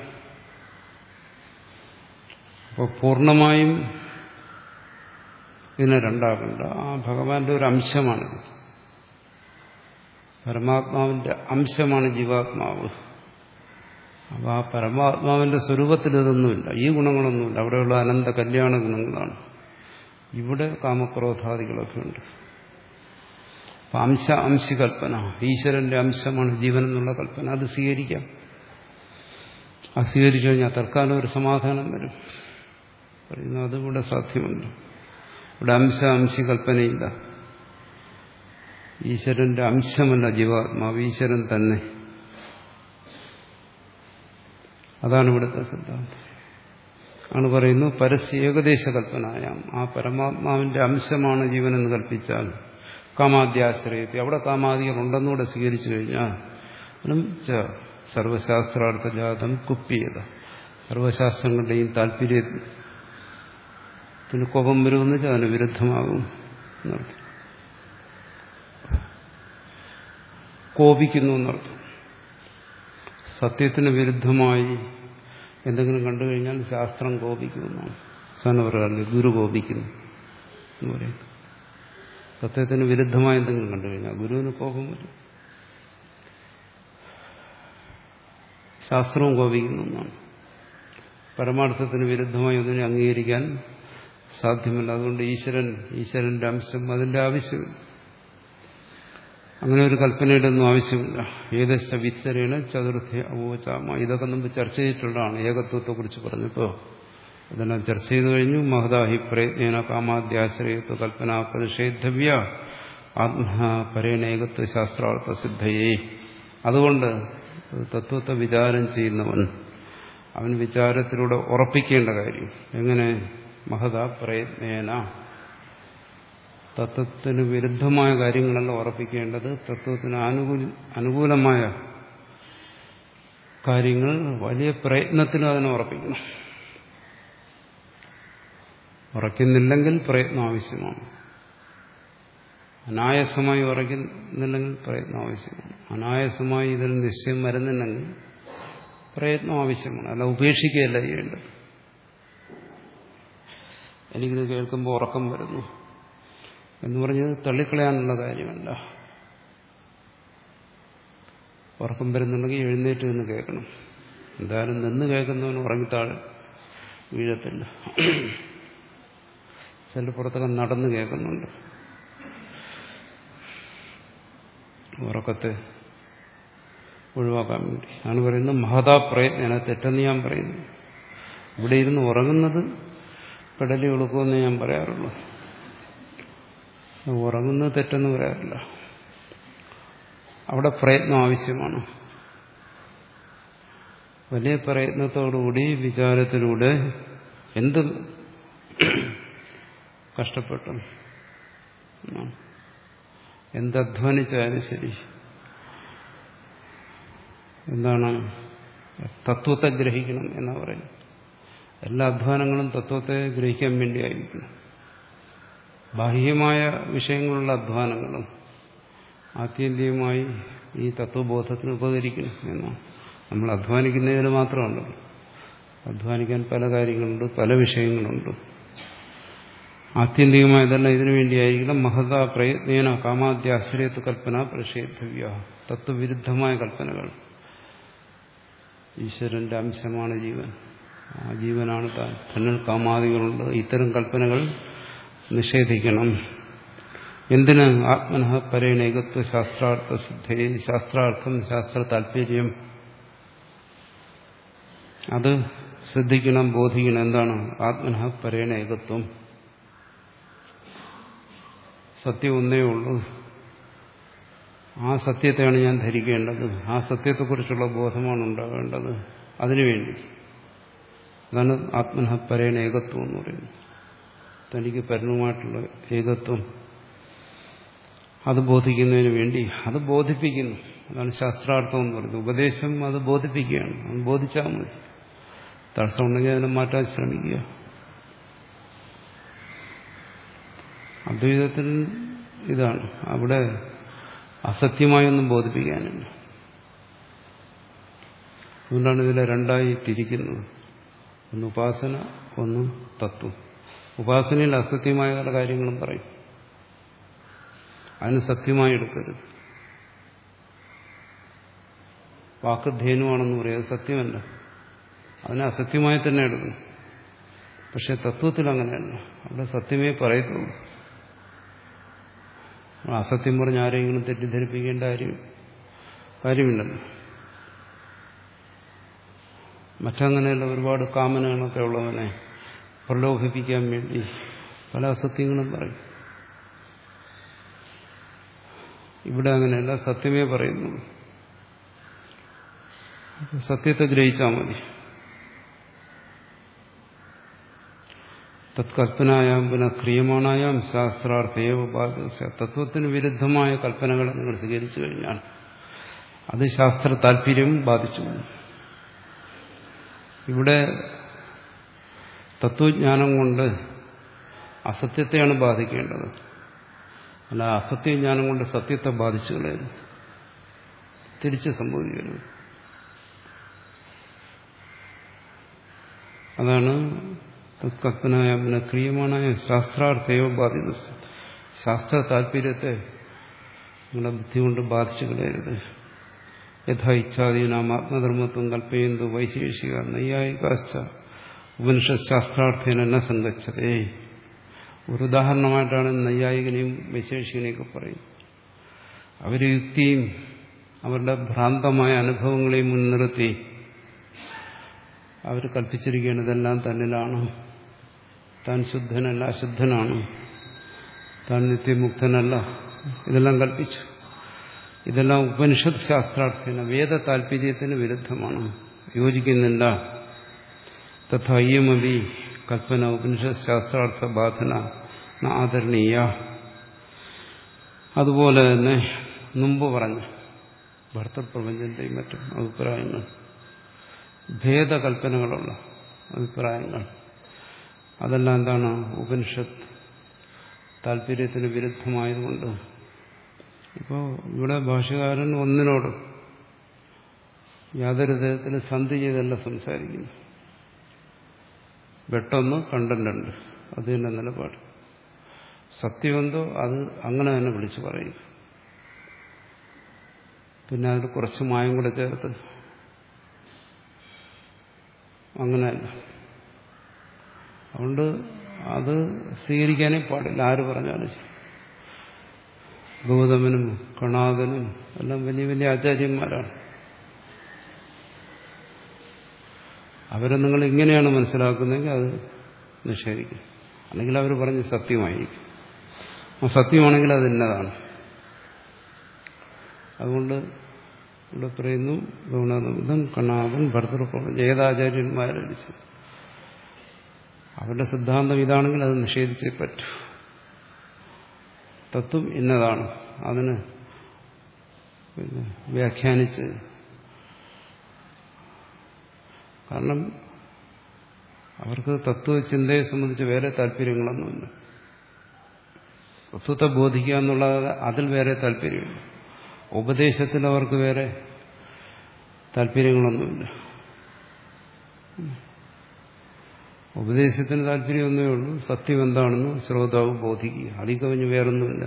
അപ്പോൾ പൂർണ്ണമായും ഇതിനെ രണ്ടാക്കണ്ട. ആ ഭഗവാന്റെ ഒരു അംശമാണിത്. പരമാത്മാവിന്റെ അംശമാണ് ജീവാത്മാവ്. അപ്പോൾ ആ പരമാത്മാവിന്റെ സ്വരൂപത്തിൽ ഇതൊന്നുമില്ല, ഈ ഗുണങ്ങളൊന്നുമില്ല. അവിടെയുള്ള അനന്ത കല്യാണ ഗുണങ്ങളാണ്. ഇവിടെ കാമക്രോധാദികളൊക്കെ ഉണ്ട്. അപ്പം അംശ അംശി കൽപ്പന, ഈശ്വരന്റെ അംശമാണ് ജീവൻ എന്നുള്ള കൽപ്പന, അത് സ്വീകരിക്കാം. അത് സ്വീകരിച്ചു കഴിഞ്ഞാൽ തൽക്കാലം ഒരു സമാധാനം വരും. പറയുന്നു അതുകൂടെ സാധ്യമല്ല. ഇവിടെ അംശ അംശി കൽപ്പനയില്ല. ഈശ്വരന്റെ അംശമല്ല ജീവാത്മാവ്, ഈശ്വരൻ തന്നെ. അതാണ് ഇവിടുത്തെ സിദ്ധാന്തം. ആണ് പറയുന്നു പരസ്യ ഏകദേശ കൽപ്പനായാം, ആ പരമാത്മാവിന്റെ അംശമാണ് ജീവനെന്ന് കൽപ്പിച്ചാൽ കാമാദ്യാശ്രയത്തെ, അവിടെ കാമാദികൾ ഉണ്ടെന്നുകൂടെ സ്വീകരിച്ചു കഴിഞ്ഞാൽ സർവശാസ്ത്രാർത്ഥജാതം കുപ്പിയത, സർവശാസ്ത്രങ്ങളുടെയും താല്പര്യത്തിന് കോപം വരുമെന്ന് വെച്ചാൽ അതിന് വിരുദ്ധമാകും എന്നർത്ഥം. കോപിക്കുന്നു എന്നർത്ഥം. സത്യത്തിന് വിരുദ്ധമായി എന്തെങ്കിലും കണ്ടു കഴിഞ്ഞാൽ ശാസ്ത്രം കോപിക്കുമെന്നാണ് സാധാരണ പറയാറില്ല. ഗുരു കോപിക്കുന്നു എന്ന് പറയും. സത്യത്തിന് വിരുദ്ധമായി എന്തെങ്കിലും കണ്ടു കഴിഞ്ഞാൽ ഗുരുവിന് കോപം വരും. ശാസ്ത്രവും കോപിക്കുന്നു എന്നാണ്. പരമാർത്ഥത്തിന് വിരുദ്ധമായി ഒന്നിനെ അംഗീകരിക്കാൻ സാധ്യമല്ല. അതുകൊണ്ട് ഈശ്വരൻ, ഈശ്വരന്റെ അംശം, അതിന്റെ ആവശ്യമില്ല. അങ്ങനെ ഒരു കൽപ്പനയുടെ ഒന്നും ആവശ്യമില്ല. ഏകശ വിത്തരേണ ചതുർത്ഥ അവോചാമ. ഇതൊക്കെ നമ്മൾ ചർച്ച ചെയ്തിട്ടുള്ളതാണ്. ഏകത്വത്തെക്കുറിച്ച് പറഞ്ഞപ്പോൾ ഇതെല്ലാം ചർച്ച ചെയ്തു കഴിഞ്ഞു. മഹദാഹി പ്രയത്നേന കാമാദ്യാശ്രയത്വ കൽപ്പന പ്രതിഷേധവ്യ ആത്മപരേണ ഏകത്വ ശാസ്ത്രാർത്ഥ സിദ്ധയേ. അതുകൊണ്ട് തത്വത്തെ വിചാരം ചെയ്യുന്നവൻ അവൻ വിചാരത്തിലൂടെ ഉറപ്പിക്കേണ്ട കാര്യം എങ്ങനെ? മഹദ പ്രയത്നേന. തത്വത്തിന് വിരുദ്ധമായ കാര്യങ്ങളല്ല ഉറപ്പിക്കേണ്ടത്, തത്വത്തിന് അനുകൂല അനുകൂലമായ കാര്യങ്ങൾ വലിയ പ്രയത്നത്തിലും അതിനെ ഉറപ്പിക്കണം. ഉറയ്ക്കുന്നില്ലെങ്കിൽ പ്രയത്നം ആവശ്യമാണ്. അനായാസമായി ഉറയ്ക്കുന്നില്ലെങ്കിൽ പ്രയത്നം ആവശ്യമാണ്. അനായാസമായി ഇതിൽ നിശ്ചയം വരുന്നില്ലെങ്കിൽ പ്രയത്നം ആവശ്യമാണ്. അല്ല ഉപേക്ഷിക്കുകയല്ല ചെയ്യേണ്ടത്. എനിക്കിത് കേൾക്കുമ്പോൾ ഉറക്കം വരുന്നു എന്ന് പറഞ്ഞത് തള്ളിക്കളയാനുള്ള കാര്യമല്ല. ഉറക്കം വരുന്നുണ്ടെങ്കിൽ എഴുന്നേറ്റ് നിന്ന് കേൾക്കണം. എന്തായാലും നിന്ന് കേൾക്കുന്നവന് ഉറങ്ങിത്താഴ് വീഴത്തില്ല. ചില പുറത്തൊക്കെ നടന്ന് കേൾക്കുന്നുണ്ട്. ഉറക്കത്തെ ഒഴിവാക്കാൻ വേണ്ടി ആണ് പറയുന്നത്. മഹതാ പ്രയത്നം തെറ്റെന്ന് ഞാൻ പറയുന്നു. ഇവിടെ ഇരുന്ന് ഉറങ്ങുന്നത് പെടലി ഒടുക്കുമെന്ന് ഞാൻ പറയാറുള്ളൂ. ഉറങ്ങുന്നത് തെറ്റെന്ന് പറയാറില്ല. അവിടെ പ്രയത്നം ആവശ്യമാണ്. വലിയ പ്രയത്നത്തോടുകൂടി വിചാരത്തിലൂടെ എന്ത് കഷ്ടപ്പെട്ടും എന്തധ്വാനിച്ചാലും ശരി, എന്താണ് തത്വത്തെ ഗ്രഹിക്കണം എന്നാ പറയുന്നത്. എല്ലാ അധ്വാനങ്ങളും തത്വത്തെ ഗ്രഹിക്കാൻ വേണ്ടിയായിരിക്കണം. ബാഹ്യമായ വിഷയങ്ങളുള്ള അധ്വാനങ്ങളും ആത്യന്തികമായി ഈ തത്വബോധത്തിന് ഉപകരിക്കണം എന്നാണ്. നമ്മൾ അധ്വാനിക്കുന്നതിന് മാത്രമല്ലല്ലോ, അധ്വാനിക്കാൻ പല കാര്യങ്ങളുണ്ട്, പല വിഷയങ്ങളുണ്ട്. ആത്യന്തികമായതെല്ലാം ഇതിനു വേണ്ടിയായിരിക്കണം. മഹതാ പ്രയത്നേന കാമാദ്യാശ്രയത്വ കൽപ്പന പ്രതിഷേധവ്യ. തത്വവിരുദ്ധമായ കൽപ്പനകൾ. ഈശ്വരന്റെ അംശമാണ് ജീവൻ, ആ ജീവനാണ് താൻ, തന്നിൽ കാമാദികളുണ്ട്, ഇത്തരം കൽപ്പനകൾ നിഷേധിക്കണം. എന്തിന്? ആത്മനഃ പരേണ ഏകത്വ ശാസ്ത്രാർത്ഥ സിദ്ധയെ. ശാസ്ത്രാർത്ഥം, ശാസ്ത്ര താല്പര്യം അത് ശ്രദ്ധിക്കണം, ബോധിക്കണം. എന്താണ്? ആത്മനഃ പരേണ ഏകത്വം. സത്യം ഒന്നേ ഉള്ളൂ. ആ സത്യത്തെയാണ് ഞാൻ ധരിക്കേണ്ടത്. ആ സത്യത്തെക്കുറിച്ചുള്ള ബോധമാണ് ഉണ്ടാകേണ്ടത്. അതിനുവേണ്ടി അതാണ് ആത്മനഃ പരേണ ഏകത്വം എന്ന് പറയുന്നത്. തനിക്ക് പരനുമായിട്ടുള്ള ഏകത്വം അത് ബോധിക്കുന്നതിന് വേണ്ടി അത് ബോധിപ്പിക്കുന്നു. അതാണ് ശാസ്ത്രാർത്ഥം എന്ന് പറയുന്നത്. ഉപദേശം അത് ബോധിപ്പിക്കുകയാണ്. അത് ബോധിച്ചാൽ മതി. തടസ്സമുണ്ടെങ്കിൽ അതിനെ മാറ്റാൻ ശ്രമിക്കുക. അദ്വൈതത്തിൽ ഇതാണ്. അവിടെ അസത്യമായൊന്നും ബോധിപ്പിക്കാനില്ല. അതുകൊണ്ടാണ് ഇതിലെ രണ്ടായി തിരിക്കുന്നത്. ഒന്ന് ഉപാസന, ഒന്ന് തത്വം. ഉപാസനയിൽ അസത്യമായ പല കാര്യങ്ങളും പറയും. അതിന് സത്യമായി എടുക്കരുത്. വാക്ക് ധേനുവാണെന്ന് പറയും, അത് സത്യമല്ല. അതിനെ അസത്യമായി തന്നെ എടുക്കണം. പക്ഷെ തത്വത്തിൽ അങ്ങനെയല്ല. അവിടെ സത്യമേ പറയത്തുള്ളൂ. അസത്യം പറഞ്ഞ് ആരെങ്കിലും തെറ്റിദ്ധരിപ്പിക്കേണ്ട കാര്യം കാര്യമില്ലല്ലോ. മറ്റങ്ങനെയല്ല, ഒരുപാട് കാമനകളൊക്കെ ഉള്ളവനെ പ്രലോഭിപ്പിക്കാൻ വേണ്ടി പല അസത്യങ്ങളും പറയും. ഇവിടെ അങ്ങനെയല്ല, സത്യമേ പറയുന്നുള്ളൂ. സത്യത്തെ ഗ്രഹിച്ചാൽ മതി. തത്കൽപ്പനായാം പുനഃ ക്രിയമാണായാം ശാസ്ത്രാർത്ഥേവ ബാധസ്യ. തത്വത്തിന് വിരുദ്ധമായ കൽപ്പനകളെ നിങ്ങൾ സ്വീകരിച്ചു കഴിഞ്ഞാൽ അത് ശാസ്ത്ര താല്പര്യം ബാധിച്ചു. ഇവിടെ തത്വജ്ഞാനം കൊണ്ട് അസത്യത്തെയാണ് ബാധിക്കേണ്ടത്. അല്ല, അസത്യജ്ഞാനം കൊണ്ട് സത്യത്തെ ബാധിച്ചു കളയരുത്. തിരിച്ച് സംഭവിക്കരുത്. അതാണ് തത്കൽപ്പനായ പിന്നെ ക്രിയമാണായ ശാസ്ത്രാർത്ഥയോ ബാധിത. ശാസ്ത്ര താല്പര്യത്തെ നിങ്ങളുടെ ബുദ്ധി കൊണ്ട് ബാധിച്ചു കളയരുത്. യഥാ ഇച്ഛാദീനാം ആത്മധർമ്മത്വം കൽപ്പയന്തു വൈശേഷിക നൈയായികാശ്ച ഉപനിഷത് ശാസ്ത്രാർത്ഥേന ന സങ്കച്ഛതേ. ഒരു ഉദാഹരണമായിട്ടാണ് നൈയായികനെയും വൈശേഷികനെയൊക്കെ പറയുന്നത്. അവർ യുക്തിയും അവരുടെ ഭ്രാന്തമായ അനുഭവങ്ങളെയും മുൻനിർത്തി അവർ കൽപ്പിച്ചിരിക്കുകയാണ് ഇതെല്ലാം തന്നിലാണ്, താൻ ശുദ്ധനല്ല അശുദ്ധനാണ്, താൻ നിത്യമുക്തനല്ല, ഇതെല്ലാം കൽപ്പിച്ചു. ഇതെല്ലാം ഉപനിഷത് ശാസ്ത്രാർത്ഥേന വേദ താല്പര്യത്തിന് വിരുദ്ധമാണ്, യോജിക്കുന്നില്ല. തഥയ്യമപി കൽപ്പന ഉപനിഷത് ശാസ്ത്രാർത്ഥ ബാധന ആദരണീയ. അതുപോലെ തന്നെ മുമ്പ് പറഞ്ഞു ഭർത്തൃപ്രപഞ്ചന്റെയും മറ്റും അഭിപ്രായങ്ങൾ, ഭേദകൽപ്പനകളുള്ള അഭിപ്രായങ്ങൾ, അതെല്ലാം എന്താണ്? ഉപനിഷത്ത് താല്പര്യത്തിന് വിരുദ്ധമായതുകൊണ്ട്. ഇപ്പോൾ ഇവിടെ ഭാഷകാരൻ ഒന്നിനോട് യാതൊരു തരത്തിൽ സന്ധി ചെയ്തല്ല സംസാരിക്കുന്നു. വെട്ടൊന്ന് കണ്ടന്റ്, അത് തന്നെ നിലപാട്. സത്യമെന്തോ അത് അങ്ങനെ തന്നെ വിളിച്ചു പറയും. പിന്നെ അതിൽ കുറച്ച് മായം കൂടെ ചേർത്ത് അങ്ങനെയല്ല. അതുകൊണ്ട് അത് സ്വീകരിക്കാനേ പാടില്ല, ആര് പറഞ്ഞാലും ശരി. ഗൗതമനും കണാദനും എല്ലാം വലിയ വലിയ ആചാര്യന്മാരാണ്. അവരെ നിങ്ങൾ ഇങ്ങനെയാണ് മനസ്സിലാക്കുന്നതെങ്കിൽ അത് നിഷേധിക്കും. അല്ലെങ്കിൽ അവർ പറഞ്ഞ് സത്യമായിരിക്കും. ആ സത്യമാണെങ്കിൽ അത് ഇന്നതാണ്. അതുകൊണ്ട് ഇവിടെ പറയുന്നു ഗൗതമൻ കണാദൻ ഭർതൃപ്രപഞ്ചം ഏതാചാര്യന്മാരടിച്ചു അവരുടെ സിദ്ധാന്തം ഇതാണെങ്കിൽ അത് നിഷേധിച്ചേ പറ്റൂ. തത്വം ഇന്നതാണ്, അതിന് പിന്നെ വ്യാഖ്യാനിച്ച്. കാരണം അവർക്ക് തത്വചിന്തയെ സംബന്ധിച്ച് വേറെ താല്പര്യങ്ങളൊന്നുമില്ല. തത്വത്തെ ബോധിക്കുക എന്നുള്ളത് അതിൽ വേറെ താല്പര്യമില്ല. ഉപദേശത്തിൽ അവർക്ക് വേറെ താല്പര്യങ്ങളൊന്നുമില്ല. ഉപദേശത്തിന് താല്പര്യമൊന്നേ ഉള്ളൂ, സത്യം എന്താണെന്ന് ശ്രോതാവ് ബോധിക്കുക. അതിൽ കവിഞ്ഞ് വേറൊന്നുമില്ല.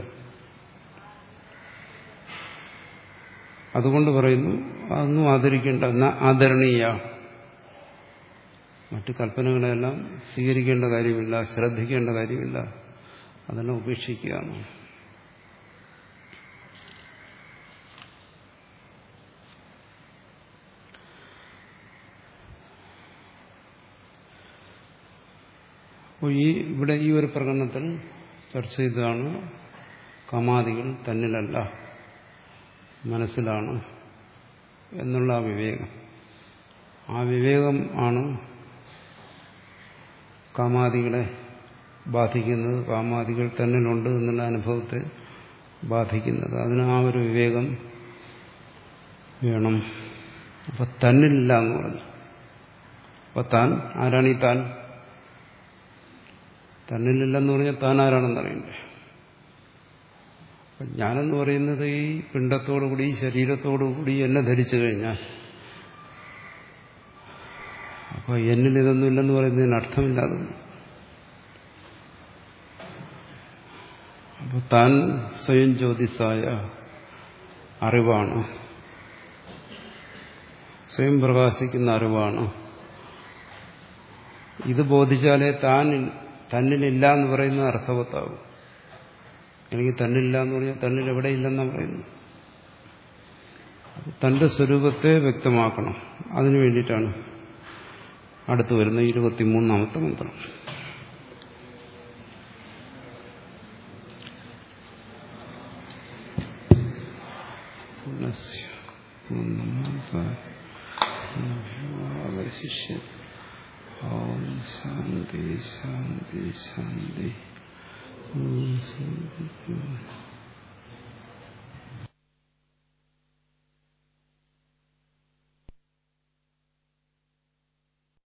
അതുകൊണ്ട് പറയുന്നു അതൊന്നും ആദരിക്കേണ്ട, ആദരണീയ. മറ്റു കൽപ്പനകളെല്ലാം സ്വീകരിക്കേണ്ട കാര്യമില്ല, ശ്രദ്ധിക്കേണ്ട കാര്യമില്ല, അതെല്ലാം ഉപേക്ഷിക്കുകയാണ്. അപ്പോൾ ഈ ഇവിടെ ഈ ഒരു പ്രകടനത്തിൽ ചർച്ച ചെയ്തതാണ് കാമാദികൾ തന്നിലല്ല മനസ്സിലാണ് എന്നുള്ള ആ വിവേകം. ആ വിവേകം ആണ് കാമാദികളെ ബാധിക്കുന്നത്, കാമാദികൾ തന്നിലുണ്ട് എന്നുള്ള അനുഭവത്തെ ബാധിക്കുന്നത്. അതിന് ആ ഒരു വിവേകം വേണം. അപ്പൊ തന്നിലില്ല എന്ന് പറഞ്ഞു. അപ്പൊ താൻ ആരാണ്? ഈ താൻ തന്നിലില്ലെന്ന് പറഞ്ഞാൽ താൻ ആരാണെന്നറിയണ്ടേ? അപ്പം ഞാനെന്ന് പറയുന്നത് ഈ പിണ്ടത്തോടുകൂടി ഈ ശരീരത്തോടുകൂടി എന്നെ ധരിച്ചു കഴിഞ്ഞാൽ അപ്പോൾ എന്നിൽ ഇതൊന്നും ഇല്ലെന്ന് പറയുന്നതിന് അർത്ഥമില്ലാതെ. അപ്പോൾ താൻ സ്വയം ജ്യോതിസായ അറിവാണ്, സ്വയം പ്രകാശിക്കുന്ന അറിവാണ്. ഇത് ബോധിച്ചാലേ താൻ തന്നിലില്ല എന്ന് പറയുന്നത് അർത്ഥവത്താവും. എനിക്ക് തന്നില്ല എന്ന് പറഞ്ഞാൽ തന്നിൽ എവിടെ ഇല്ലെന്നാണ് പറയുന്നത്. തന്റെ സ്വരൂപത്തെ വ്യക്തമാക്കണം. അതിനു വേണ്ടിയിട്ടാണ് അടുത്തു വരുന്ന ഇരുപത്തിമൂന്നാമത്തെ മന്ത്രം. അവശിഷ്യ ഓം ശാന്തി ശാന്തി ശാന്തി.